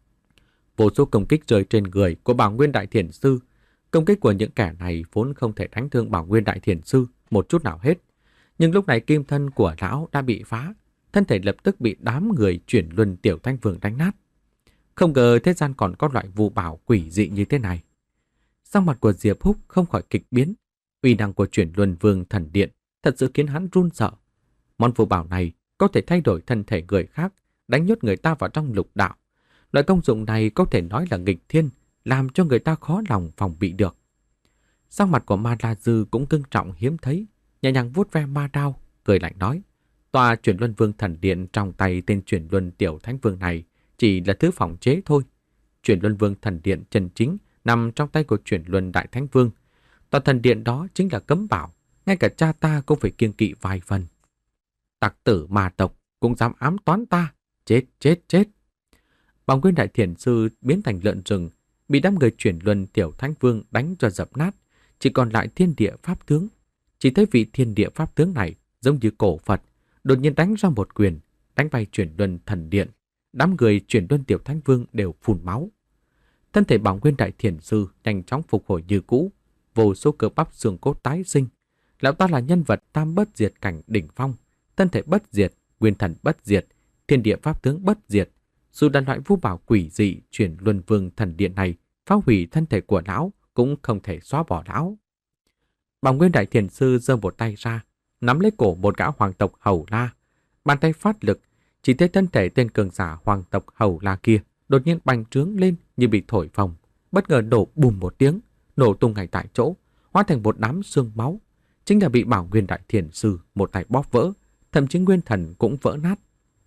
Vô số công kích rơi trên người của Bảo Nguyên Đại Thiền Sư. Công kích của những kẻ này vốn không thể đánh thương Bảo Nguyên Đại Thiền Sư một chút nào hết. Nhưng lúc này kim thân của lão đã bị phá, thân thể lập tức bị đám người chuyển luân tiểu thanh vương đánh nát. Không ngờ thế gian còn có loại vu bảo quỷ dị như thế này. Sắc mặt của Diệp Húc không khỏi kịch biến. Uy năng của chuyển luân vương thần điện thật sự khiến hắn run sợ. Món vu bảo này có thể thay đổi thân thể người khác, đánh nhốt người ta vào trong lục đạo. Loại công dụng này có thể nói là nghịch thiên, làm cho người ta khó lòng phòng bị được. Sắc mặt của Ma La Dư cũng cưng trọng hiếm thấy, nhẹ nhàng vuốt ve ma đao, cười lạnh nói: Tòa chuyển luân vương thần điện trong tay tên chuyển luân tiểu thánh vương này chỉ là thứ phòng chế thôi. Chuyển luân vương thần điện chân chính nằm trong tay của chuyển luân đại thánh vương. Tòa thần điện đó chính là cấm bảo, ngay cả cha ta cũng phải kiêng kỵ vài phần. Tặc tử ma tộc cũng dám ám toán ta, chết chết chết. Bảo Nguyên Đại Thiền Sư biến thành lợn rừng, bị đám người chuyển luân tiểu thánh vương đánh cho dập nát, chỉ còn lại thiên địa pháp tướng. Chỉ thấy vị thiên địa pháp tướng này giống như cổ Phật, đột nhiên đánh ra một quyền, đánh bay chuyển luân thần điện. Đám người chuyển luân tiểu thánh vương đều phun máu. Thân thể Bảo Nguyên Đại Thiền Sư nhanh chóng phục hồi như cũ, vô số cơ bắp xương cốt tái sinh. Lão ta là nhân vật tam bất diệt cảnh đỉnh phong, thân thể bất diệt, nguyên thần bất diệt, thiên địa pháp tướng bất diệt. Dù là loại vu bảo quỷ dị chuyển luân vương thần điện này phá hủy thân thể của lão cũng không thể xóa bỏ lão. Bảo Nguyên Đại Thiền Sư giơ một tay ra, nắm lấy cổ một gã hoàng tộc Hầu La. Bàn tay phát lực, chỉ thấy thân thể tên cường giả hoàng tộc Hầu La kia đột nhiên bành trướng lên như bị thổi phồng, bất ngờ nổ bùm một tiếng, nổ tung ngay tại chỗ, hóa thành một đám xương máu. Chính là bị Bảo Nguyên Đại Thiền Sư một tay bóp vỡ, thậm chí nguyên thần cũng vỡ nát.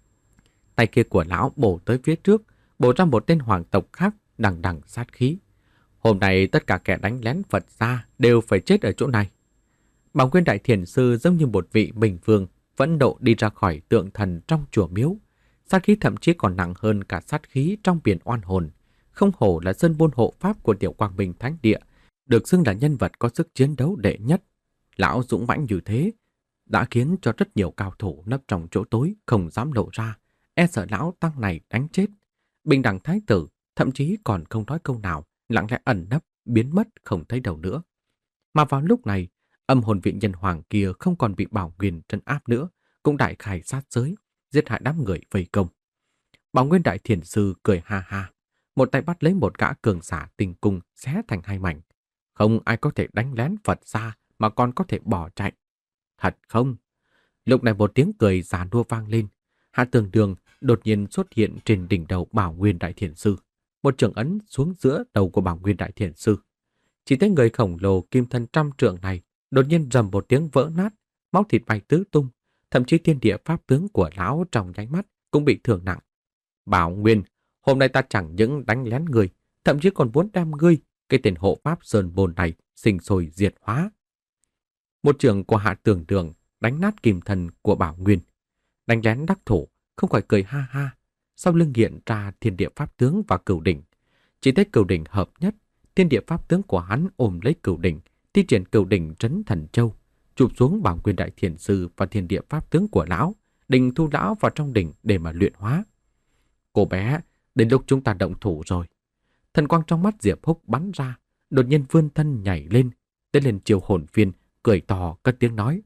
Tay kia của lão bổ tới phía trước, bổ ra một tên hoàng tộc khác đằng đằng sát khí. Hôm nay tất cả kẻ đánh lén Phật gia đều phải chết ở chỗ này. Bảo Nguyên Đại Thiền Sư giống như một vị bình vương phẫn nộ đi ra khỏi tượng thần trong chùa miếu. Sát khí thậm chí còn nặng hơn cả sát khí trong biển oan hồn. Không hổ là sơn môn hộ pháp của Tiểu Quang Minh Thánh Địa, được xưng là nhân vật có sức chiến đấu đệ nhất. Lão dũng mãnh như thế đã khiến cho rất nhiều cao thủ nấp trong chỗ tối không dám lộ ra, e sợ lão tăng này đánh chết. Bình đẳng thái tử thậm chí còn không nói câu nào, lặng lẽ ẩn nấp, biến mất không thấy đâu nữa. Mà vào lúc này, âm hồn vị nhân hoàng kia không còn bị Bảo Nguyên trấn áp nữa, cũng đại khai sát giới, giết hại đám người vây công. Bảo Nguyên Đại Thiền Sư cười ha ha, một tay bắt lấy một gã cường giả tinh cung xé thành hai mảnh. Không ai có thể đánh lén Phật gia mà còn có thể bỏ chạy. Thật không? Lúc này một tiếng cười già nua vang lên. Hạ Tường Đường đột nhiên xuất hiện trên đỉnh đầu Bảo Nguyên Đại Thiền Sư. Một trường ấn xuống giữa đầu của Bảo Nguyên Đại Thiền Sư. Chỉ thấy người khổng lồ kim thân trăm trượng này đột nhiên rầm một tiếng vỡ nát, máu thịt bay tứ tung, thậm chí thiên địa pháp tướng của lão trong nháy mắt cũng bị thương nặng. Bảo Nguyên, hôm nay ta chẳng những đánh lén người, thậm chí còn muốn đem ngươi, cái tên hộ pháp sơn bồn này, sinh sôi diệt hóa. Một trường của Hạ Tường Đường đánh nát kim thần của Bảo Nguyên. Đánh lén đắc thủ, không khỏi cười ha ha. Sau lưng hiện ra thiên địa pháp tướng và cửu đỉnh. Chỉ thấy cửu đỉnh hợp nhất, thiên địa pháp tướng của hắn ôm lấy cửu đỉnh, thi triển cửu đỉnh trấn thần châu, chụp xuống Bảo Nguyên Đại Thiền Sư và thiên địa pháp tướng của lão, định thu lão vào trong đỉnh để mà luyện hóa. Cô bé, đến lúc chúng ta động thủ rồi. Thần quang trong mắt Diệp Húc bắn ra, đột nhiên vươn thân nhảy lên, tới lên chiều hồn phiên, cười to cất tiếng nói.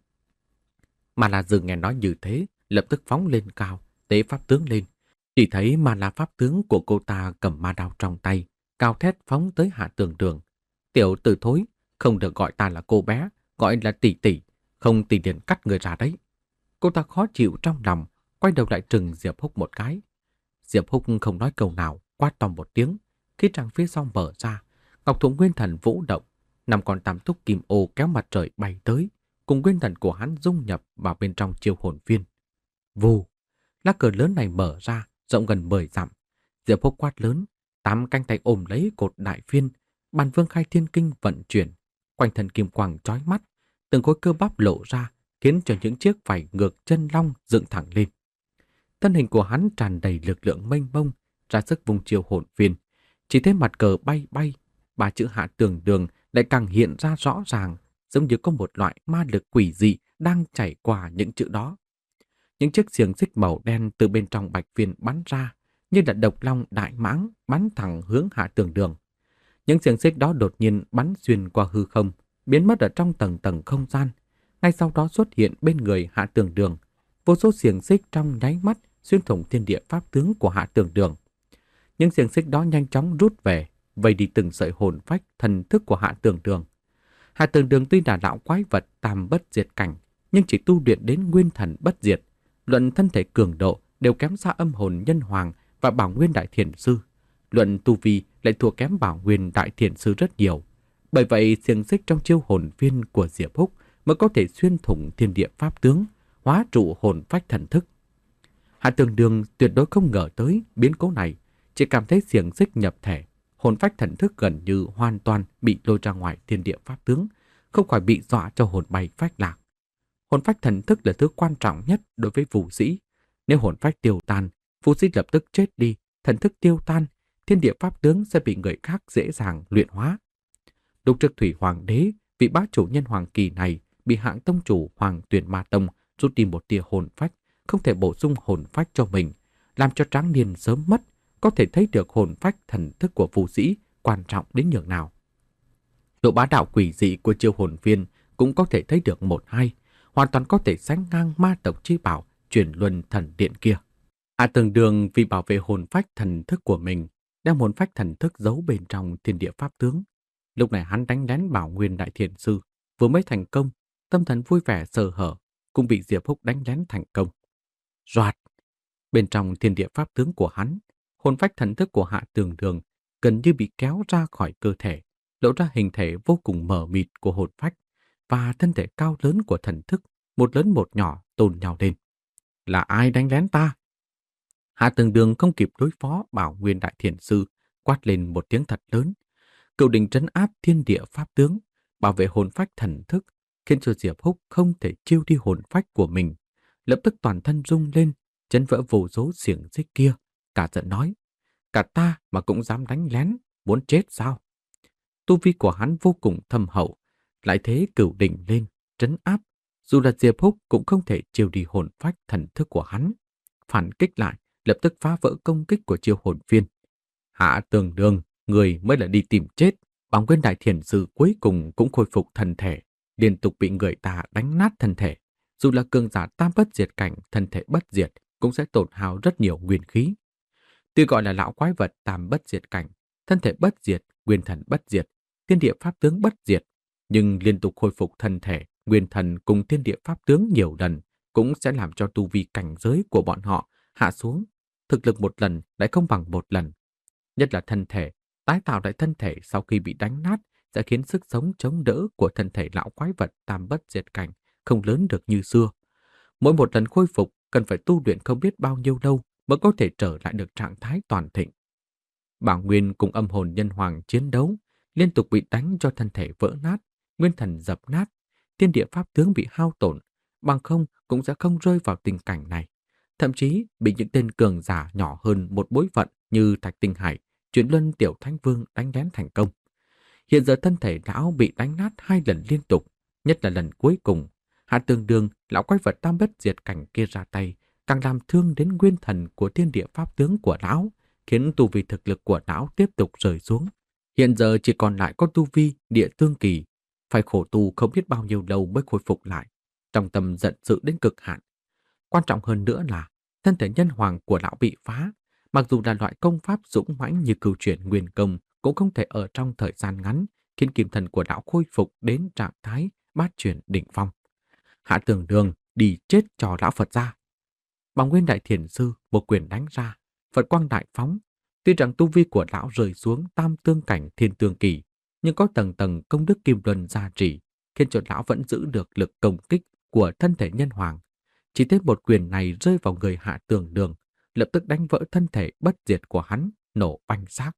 Mà là dừng nghe nói như thế, lập tức phóng lên cao, tế pháp tướng lên. Chỉ thấy mà là pháp tướng của cô ta cầm ma đao trong tay, cao thét phóng tới Hạ Tường Đường. Tiểu tử thối, không được gọi ta là cô bé, gọi là tỷ tỷ, không tỷ liền cắt người ra đấy. Cô ta khó chịu trong lòng, quay đầu lại trừng Diệp Húc một cái. Diệp Húc không nói câu nào, quát to một tiếng. Khi trăng phía sau mở ra, Ngọc Thụ Nguyên Thần vũ động, năm con tam túc kim ô kéo mặt trời bay tới, cùng nguyên thần của hắn dung nhập vào bên trong chiêu hồn viên. Vù, lá cờ lớn này mở ra, rộng gần mười dặm. Diệp Húc quát lớn, tám cánh tay ôm lấy cột đại phiên, bàn vương khai thiên kinh vận chuyển, quanh thân kim quang chói mắt, từng khối cơ bắp lộ ra, khiến cho những chiếc vảy ngược chân long dựng thẳng lên. Thân hình của hắn tràn đầy lực lượng mênh mông, ra sức vùng chiêu hồn viên. Chỉ thấy mặt cờ bay bay, ba chữ Hạ Tường Đường lại càng hiện ra rõ ràng, giống như có một loại ma lực quỷ dị đang chảy qua những chữ đó. Những chiếc xiềng xích màu đen từ bên trong bạch viên bắn ra, như là độc long đại mãng bắn thẳng hướng Hạ Tường Đường. Những xiềng xích đó đột nhiên bắn xuyên qua hư không, biến mất ở trong tầng tầng không gian. Ngay sau đó xuất hiện bên người Hạ Tường Đường. Vô số xiềng xích trong nháy mắt xuyên thủng thiên địa pháp tướng của Hạ Tường Đường. Những xiềng xích đó nhanh chóng rút về, vây đi từng sợi hồn phách thần thức của Hạ Tường Đường. Hạ Tường Đường tuy là lão quái vật tam bất diệt cảnh, nhưng chỉ tu luyện đến nguyên thần bất diệt, luận thân thể cường độ đều kém xa âm hồn nhân hoàng và Bảo Nguyên Đại Thiền Sư. Luận tu vi lại thua kém Bảo Nguyên Đại Thiền Sư rất nhiều. Bởi vậy xiềng xích trong chiêu hồn viên của Diệp Húc mới có thể xuyên thủng thiên địa pháp tướng, hóa trụ hồn phách thần thức. Hạ Tường Đường tuyệt đối không ngờ tới biến cố này, chỉ cảm thấy xiềng xích nhập thể, hồn phách thần thức gần như hoàn toàn bị lôi ra ngoài thiên địa pháp tướng, không khỏi bị dọa cho hồn bay phách lạc. Hồn phách thần thức là thứ quan trọng nhất đối với phù sĩ. Nếu hồn phách tiêu tan, phù sĩ lập tức chết đi, thần thức tiêu tan, thiên địa pháp tướng sẽ bị người khác dễ dàng luyện hóa. Lúc trước Thủy Hoàng đế, vị bá chủ nhân hoàng kỳ này bị hạng tông chủ Hoàng Tuyền Ma Tông rút đi một tia hồn phách, không thể bổ sung hồn phách cho mình, làm cho tráng niên sớm mất, có thể thấy được hồn phách thần thức của phù sĩ quan trọng đến nhường nào. Độ bá đạo quỷ dị của chiêu hồn viên cũng có thể thấy được một hai, hoàn toàn có thể sánh ngang ma tộc chi bảo chuyển luân thần điện kia. Hạ Tường Đường vì bảo vệ hồn phách thần thức của mình, đem hồn phách thần thức giấu bên trong thiên địa pháp tướng. Lúc này hắn đánh lén Bảo Nguyên Đại Thiền Sư, vừa mới thành công, tâm thần vui vẻ sờ hở, cũng bị Diệp Húc đánh lén thành công. Roạt! Bên trong thiên địa pháp tướng của hắn, hồn phách thần thức của Hạ Tường Đường gần như bị kéo ra khỏi cơ thể, lộ ra hình thể vô cùng mờ mịt của hồn phách và thân thể cao lớn của thần thức, một lớn một nhỏ tôn nhau lên. Là ai đánh lén ta? Hạ Tường Đường không kịp đối phó Bảo Nguyên Đại Thiền Sư, quát lên một tiếng thật lớn. Cửu đỉnh trấn áp thiên địa pháp tướng, bảo vệ hồn phách thần thức, khiến cho Diệp Húc không thể chiêu đi hồn phách của mình. Lập tức toàn thân rung lên, chấn vỡ vô số xiềng xích kia, cả giận nói: cả ta mà cũng dám đánh lén, muốn chết sao? Tu vi của hắn vô cùng thâm hậu, lại thế cửu đỉnh lên, trấn áp, dù là Diệp Húc cũng không thể chiêu đi hồn phách thần thức của hắn. Phản kích lại, lập tức phá vỡ công kích của chiêu hồn viên. Hạ Tường Đường, người mới là đi tìm chết. Bảo Nguyên Đại Thiền Sư cuối cùng cũng khôi phục thân thể, liên tục bị người ta đánh nát thân thể. Dù là cường giả tam bất diệt cảnh, thân thể bất diệt cũng sẽ tổn hao rất nhiều nguyên khí. Tuy gọi là lão quái vật tam bất diệt cảnh, thân thể bất diệt, nguyên thần bất diệt, thiên địa pháp tướng bất diệt, nhưng liên tục khôi phục thân thể, nguyên thần cùng thiên địa pháp tướng nhiều lần cũng sẽ làm cho tu vi cảnh giới của bọn họ hạ xuống. Thực lực một lần lại không bằng một lần. Nhất là thân thể, tái tạo lại thân thể sau khi bị đánh nát sẽ khiến sức sống chống đỡ của thân thể lão quái vật tam bất diệt cảnh không lớn được như xưa. Mỗi một lần khôi phục cần phải tu luyện không biết bao nhiêu lâu mới có thể trở lại được trạng thái toàn thịnh. Bảo Nguyên cùng âm hồn nhân hoàng chiến đấu, liên tục bị đánh cho thân thể vỡ nát, nguyên thần dập nát, thiên địa pháp tướng bị hao tổn, bằng không cũng sẽ không rơi vào tình cảnh này. Thậm chí bị những tên cường giả nhỏ hơn một bối phận như Thạch Tinh Hải, Chuyển Luân Tiểu Thánh Vương đánh lén thành công. Hiện giờ thân thể lão bị đánh nát hai lần liên tục, nhất là lần cuối cùng. Hạ Tường Đường, lão quái vật tam bất diệt cảnh kia ra tay, càng làm thương đến nguyên thần của thiên địa pháp tướng của lão, khiến tu vi thực lực của lão tiếp tục rơi xuống. Hiện giờ chỉ còn lại có tu vi địa tương kỳ, phải khổ tu không biết bao nhiêu lâu mới khôi phục lại, trong tâm giận dữ đến cực hạn. Quan trọng hơn nữa là thân thể nhân hoàng của lão bị phá, mặc dù là loại công pháp dũng mãnh như cửu chuyển nguyên công cũng không thể ở trong thời gian ngắn khiến kim thần của lão khôi phục đến trạng thái bát chuyển đỉnh phong. Hạ Tường Đường, đi chết cho lão Phật ra. Bảo Nguyên Đại Thiền Sư một quyền đánh ra, Phật quang đại phóng. Tuy rằng tu vi của lão rơi xuống tam tương cảnh thiên tương kỳ, nhưng có tầng tầng công đức kim luân gia trì, khiến cho lão vẫn giữ được lực công kích của thân thể nhân hoàng. Chỉ thấy một quyền này rơi vào người Hạ Tường Đường, lập tức đánh vỡ thân thể bất diệt của hắn, nổ banh xác.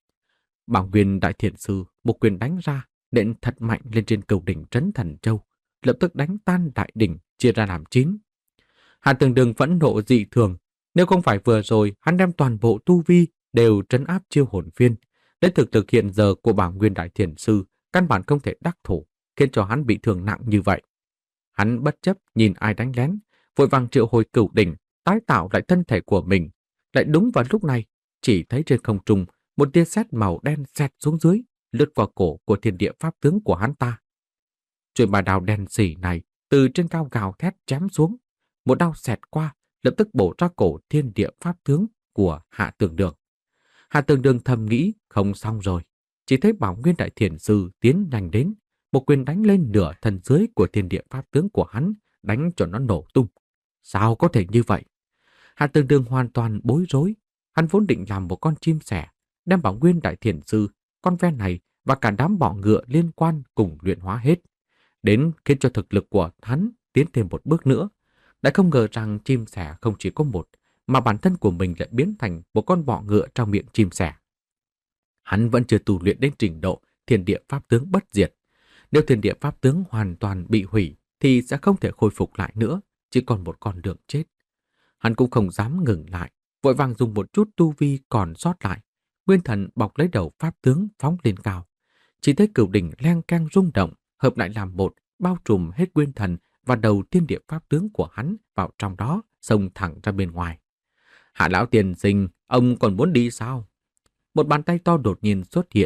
Bảo Nguyên Đại Thiền Sư một quyền đánh ra, nện thật mạnh lên trên cửu đỉnh Trấn Thần Châu, lập tức đánh tan đại đỉnh, chia ra làm chín. Hạ Tường Đường phẫn nộ dị thường, nếu không phải vừa rồi hắn đem toàn bộ tu vi đều trấn áp chiêu hồn viên, đến thực lực hiện giờ của Bảo Nguyên Đại Thiền Sư căn bản không thể đắc thủ, khiến cho hắn bị thương nặng như vậy. Hắn bất chấp nhìn ai đánh lén, vội vàng triệu hồi cửu đỉnh, tái tạo lại thân thể của mình. Lại đúng vào lúc này, chỉ thấy trên không trung một tia sét màu đen xẹt xuống dưới, lướt vào cổ của thiên địa pháp tướng của hắn ta. Chuôi bà đao đen xỉ này từ trên cao gào thét chém xuống, một đao xẹt qua, lập tức bổ ra cổ thiên địa pháp tướng của Hạ Tường Đường. Hạ Tường Đường thầm nghĩ không xong rồi, chỉ thấy Bảo Nguyên Đại Thiền Sư tiến nhanh đến, một quyền đánh lên nửa thân dưới của thiên địa pháp tướng của hắn, đánh cho nó nổ tung. Sao có thể như vậy? Hạ Tường Đường hoàn toàn bối rối. Hắn vốn định làm một con chim sẻ, đem Bảo Nguyên Đại Thiền Sư, con ve này và cả đám bọ ngựa liên quan cùng luyện hóa hết, đến khiến cho thực lực của hắn tiến thêm một bước nữa. Đã không ngờ rằng chim sẻ không chỉ có một, mà bản thân của mình lại biến thành một con bọ ngựa trong miệng chim sẻ. Hắn vẫn chưa tu luyện đến trình độ thiên địa pháp tướng bất diệt. Nếu thiên địa pháp tướng hoàn toàn bị hủy thì sẽ không thể khôi phục lại nữa, chỉ còn một con đường chết. Hắn cũng không dám ngừng lại, vội vàng dùng một chút tu vi còn sót lại, nguyên thần bọc lấy đầu pháp tướng phóng lên cao. Chỉ thấy cửu đỉnh leng keng rung động, hợp lại làm một, bao trùm hết nguyên thần và đầu thiên địa pháp tướng của hắn vào trong đó, xông thẳng ra bên ngoài. Hạ lão tiền sinh, ông còn muốn đi sao? Một bàn tay to đột nhiên xuất hiện,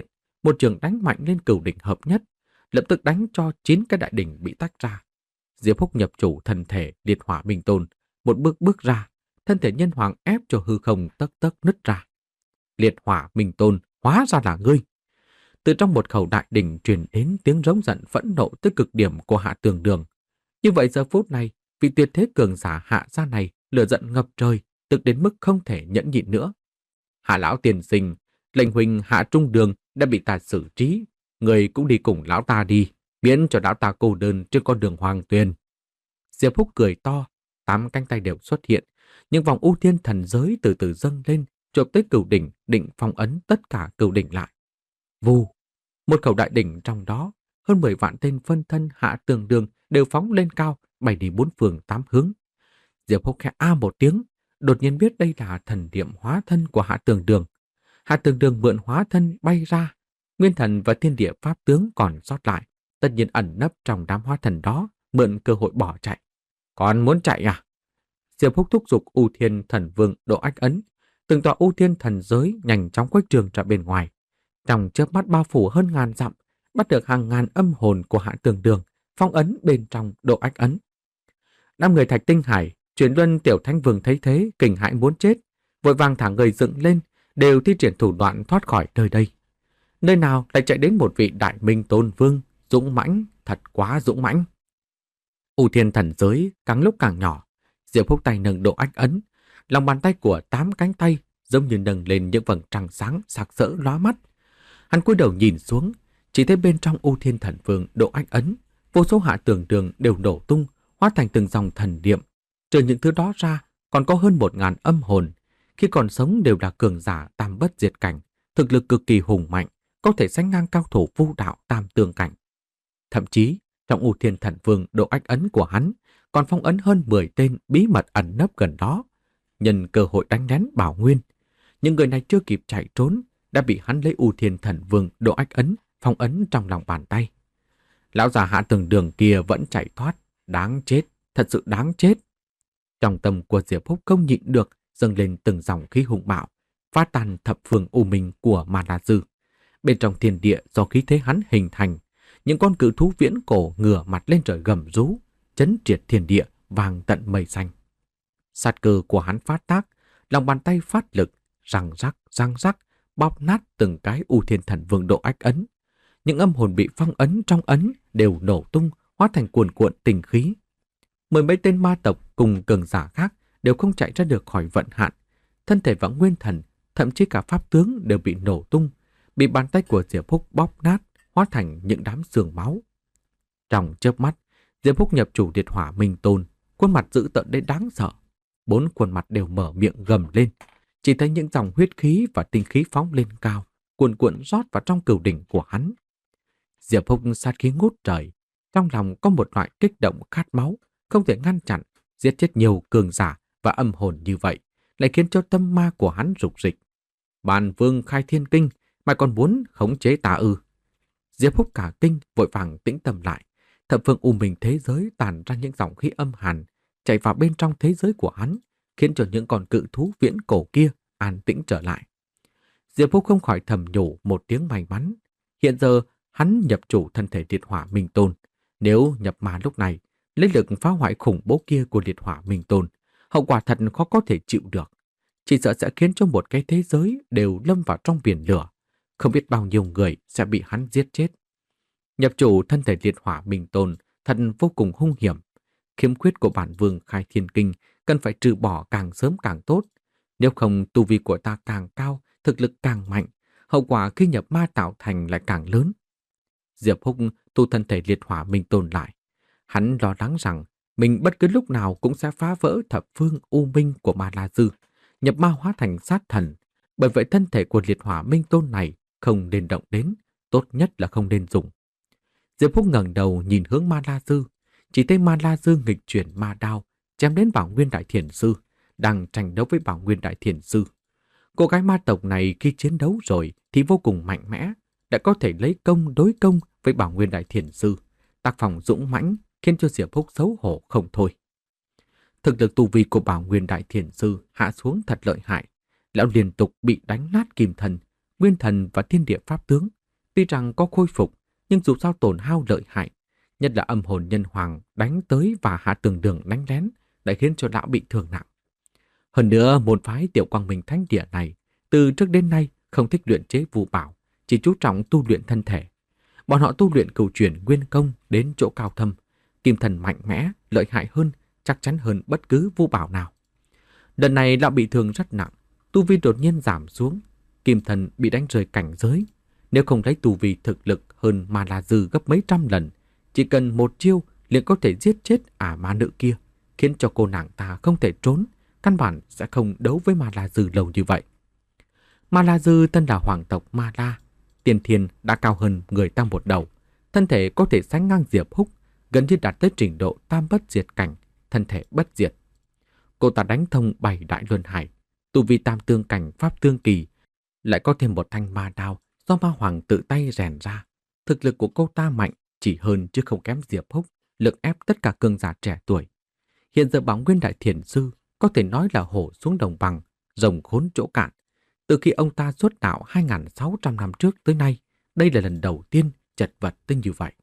một trường đánh mạnh lên cửu đỉnh hợp nhất, lập tức đánh cho chín cái đại đỉnh bị tách ra. Diệp Húc nhập chủ thân thể liệt hỏa minh tôn, một bước bước ra, thân thể nhân hoàng ép cho hư không tấc tấc nứt ra. Liệt hỏa minh tôn, hóa ra là ngươi! Từ trong một khẩu đại đỉnh truyền đến tiếng rống giận phẫn nộ tới cực điểm của Hạ Tường Đường. Như vậy giờ phút này, vị tuyệt thế cường giả Hạ gia này lửa giận ngập trời, tức đến mức không thể nhẫn nhịn nữa. Hạ lão tiền sinh, lệnh huynh Hạ Trung Đường đã bị ta xử trí, người cũng đi cùng lão ta đi, miễn cho lão ta cô đơn trên con đường hoàng tuyền. Diệp Húc cười to, tám cánh tay đều xuất hiện, những vòng ưu thiên thần giới từ từ dâng lên, chộp tới cửu đỉnh, định phong ấn tất cả cửu đỉnh lại. Vù, một khẩu đại đỉnh trong đó, hơn mười vạn tên phân thân Hạ Tường Đường đều phóng lên cao, bay đi bốn phương tám hướng. Diệp Húc khẽ a một tiếng, đột nhiên biết đây là thần niệm hóa thân của Hạ Tường Đường. Hạ Tường Đường mượn hóa thân bay ra, nguyên thần và thiên địa pháp tướng còn sót lại, tất nhiên ẩn nấp trong đám hóa thần đó, mượn cơ hội bỏ chạy. Còn muốn chạy à? Diệp Húc thúc giục U Thiên Thần Vương độ ách ấn, từng tòa U Thiên thần giới nhanh chóng khuếch trường ra bên ngoài. Trong chớp mắt bao phủ hơn ngàn dặm, bắt được hàng ngàn âm hồn của Hạ Tường Đường, phong ấn bên trong độ ách ấn. Năm người Thạch Tinh Hải, Chuyển Luân Tiểu Thánh Vương thấy thế, kinh hãi muốn chết, vội vàng thả người dựng lên, đều thi triển thủ đoạn thoát khỏi nơi đây. Nơi nào lại chạy đến một vị đại minh tôn vương, dũng mãnh, thật quá dũng mãnh. U Thiên thần giới càng lúc càng nhỏ, Diệp Húc tay nâng độ ách ấn, lòng bàn tay của tám cánh tay giống như nâng lên những vầng trăng sáng sặc sỡ lóa mắt. Hắn cúi đầu nhìn xuống, chỉ thấy bên trong U Thiên thần vương độ ách ấn, vô số Hạ Tường Đường đều nổ tung, hóa thành từng dòng thần niệm. Trừ những thứ đó ra, còn có hơn một ngàn âm hồn, khi còn sống đều là cường giả tam bất diệt cảnh, thực lực cực kỳ hùng mạnh, có thể sánh ngang cao thủ vu đạo tam tường cảnh. Thậm chí, trong U Thiên thần vương độ ách ấn của hắn, còn phong ấn hơn mười tên bí mật ẩn nấp gần đó, nhân cơ hội đánh lén Bảo Nguyên. Những người này chưa kịp chạy trốn, đã bị hắn lấy U Thiên thần vương độ ách ấn phong ấn trong lòng bàn tay. Lão già Hạ Tường Đường kia vẫn chạy thoát, đáng chết, thật sự đáng chết. Trong tâm của Diệp Húc không nhịn được, dâng lên từng dòng khí hùng bạo, phá tan thập phương u minh của Ma La Dư. Bên trong thiên địa do khí thế hắn hình thành, những con cự thú viễn cổ ngửa mặt lên trời gầm rú, chấn triệt thiên địa, vang tận mây xanh. Sát cơ của hắn phát tác, lòng bàn tay phát lực, răng rắc, răng rắc, bóp nát từng cái U Thiên thần vương độ ách ấn. Những âm hồn bị phong ấn trong ấn đều nổ tung, hóa thành cuồn cuộn tình khí. Mười mấy tên ma tộc cùng cường giả khác đều không chạy ra được khỏi vận hạn. Thân thể và nguyên thần, thậm chí cả pháp tướng đều bị nổ tung, bị bàn tay của Diệp Húc bóp nát, hóa thành những đám xương máu. Trong chớp mắt, Diệp Húc nhập chủ liệt hỏa minh tôn, khuôn mặt dữ tợn đến đáng sợ. Bốn khuôn mặt đều mở miệng gầm lên, chỉ thấy những dòng huyết khí và tinh khí phóng lên cao, cuồn cuộn rót vào trong cửu đỉnh của hắn. Diệp Húc sát khí ngút trời, trong lòng có một loại kích động khát máu, không thể ngăn chặn, giết chết nhiều cường giả và âm hồn như vậy, lại khiến cho tâm ma của hắn rục rịch. Bàn Vương khai thiên kinh, mà còn muốn khống chế ta ư? Diệp Húc cả kinh, vội vàng tĩnh tâm lại. Thập phương u minh thế giới tàn ra những dòng khí âm hàn, chạy vào bên trong thế giới của hắn, khiến cho những con cự thú viễn cổ kia an tĩnh trở lại. Diệp Húc không khỏi thầm nhủ một tiếng may mắn. Hiện giờ hắn nhập chủ thân thể liệt hỏa minh tôn. Nếu nhập ma lúc này, lấy lực phá hoại khủng bố kia của liệt hỏa minh tôn, hậu quả thật khó có thể chịu được. Chỉ sợ sẽ khiến cho một cái thế giới đều lâm vào trong biển lửa. Không biết bao nhiêu người sẽ bị hắn giết chết. Nhập chủ thân thể liệt hỏa minh tôn thật vô cùng hung hiểm. Khiếm khuyết của bản vương khai thiên kinh cần phải trừ bỏ càng sớm càng tốt. Nếu không, tu vi của ta càng cao, thực lực càng mạnh, hậu quả khi nhập ma tạo thành lại càng lớn. Diệp Húc tu thân thể liệt hỏa minh tôn lại. Hắn lo lắng rằng mình bất cứ lúc nào cũng sẽ phá vỡ thập phương u minh của Ma La Dư, nhập ma hóa thành sát thần. Bởi vậy thân thể của liệt hỏa minh tôn này không nên động đến, tốt nhất là không nên dùng. Diệp Húc ngẩng đầu nhìn hướng Ma La Dư, chỉ thấy Ma La Dư nghịch chuyển ma đao, chém đến Bảo Nguyên Đại Thiền Sư, đang tranh đấu với Bảo Nguyên Đại Thiền Sư. Cô gái ma tộc này khi chiến đấu rồi thì vô cùng mạnh mẽ, đã có thể lấy công đối công với Bảo Nguyên Đại Thiền Sư. Tác phong dũng mãnh khiến cho Diệp Húc xấu hổ không thôi. Thực lực tu vi của Bảo Nguyên Đại Thiền Sư hạ xuống thật lợi hại. Lão liên tục bị đánh nát kim thần, nguyên thần và thiên địa pháp tướng. Tuy rằng có khôi phục, nhưng dù sao tổn hao lợi hại, nhất là âm hồn nhân hoàng đánh tới và hạ tường đường đánh lén, đã khiến cho lão bị thương nặng. Hơn nữa, môn phái Tiểu Quang Minh Thánh Địa này từ trước đến nay không thích luyện chế vũ bảo, chỉ chú trọng tu luyện thân thể. Bọn họ tu luyện cửu chuyển nguyên công đến chỗ cao thâm, kim thần mạnh mẽ, lợi hại hơn, chắc chắn hơn bất cứ vũ bảo nào. Lần này lão bị thương rất nặng, tu vi đột nhiên giảm xuống, kim thần bị đánh rơi cảnh giới. Nếu không lấy tu vi thực lực hơn Ma La Dư gấp mấy trăm lần, chỉ cần một chiêu liền có thể giết chết ả ma nữ kia, khiến cho cô nàng ta không thể trốn, căn bản sẽ không đấu với Ma La Dư lâu như vậy. Ma La Dư tên là hoàng tộc Ma La, tiền thiên đã cao hơn người ta một đầu, thân thể có thể sánh ngang Diệp Húc, gần như đạt tới trình độ tam bất diệt cảnh, thân thể bất diệt. Cô ta đánh thông bảy đại luân hải, tu vi tam tương cảnh pháp tương kỳ, lại có thêm một thanh ma đao do ma hoàng tự tay rèn ra. Thực lực của cô ta mạnh chỉ hơn chứ không kém Diệp Húc, lực ép tất cả cường giả trẻ tuổi. Hiện giờ Bảo Nguyên Đại Thiền Sư có thể nói là hổ xuống đồng bằng, rồng khốn chỗ cạn. Từ khi ông ta xuất đạo hai nghìn sáu trăm năm trước tới nay, đây là lần đầu tiên chật vật tới như vậy.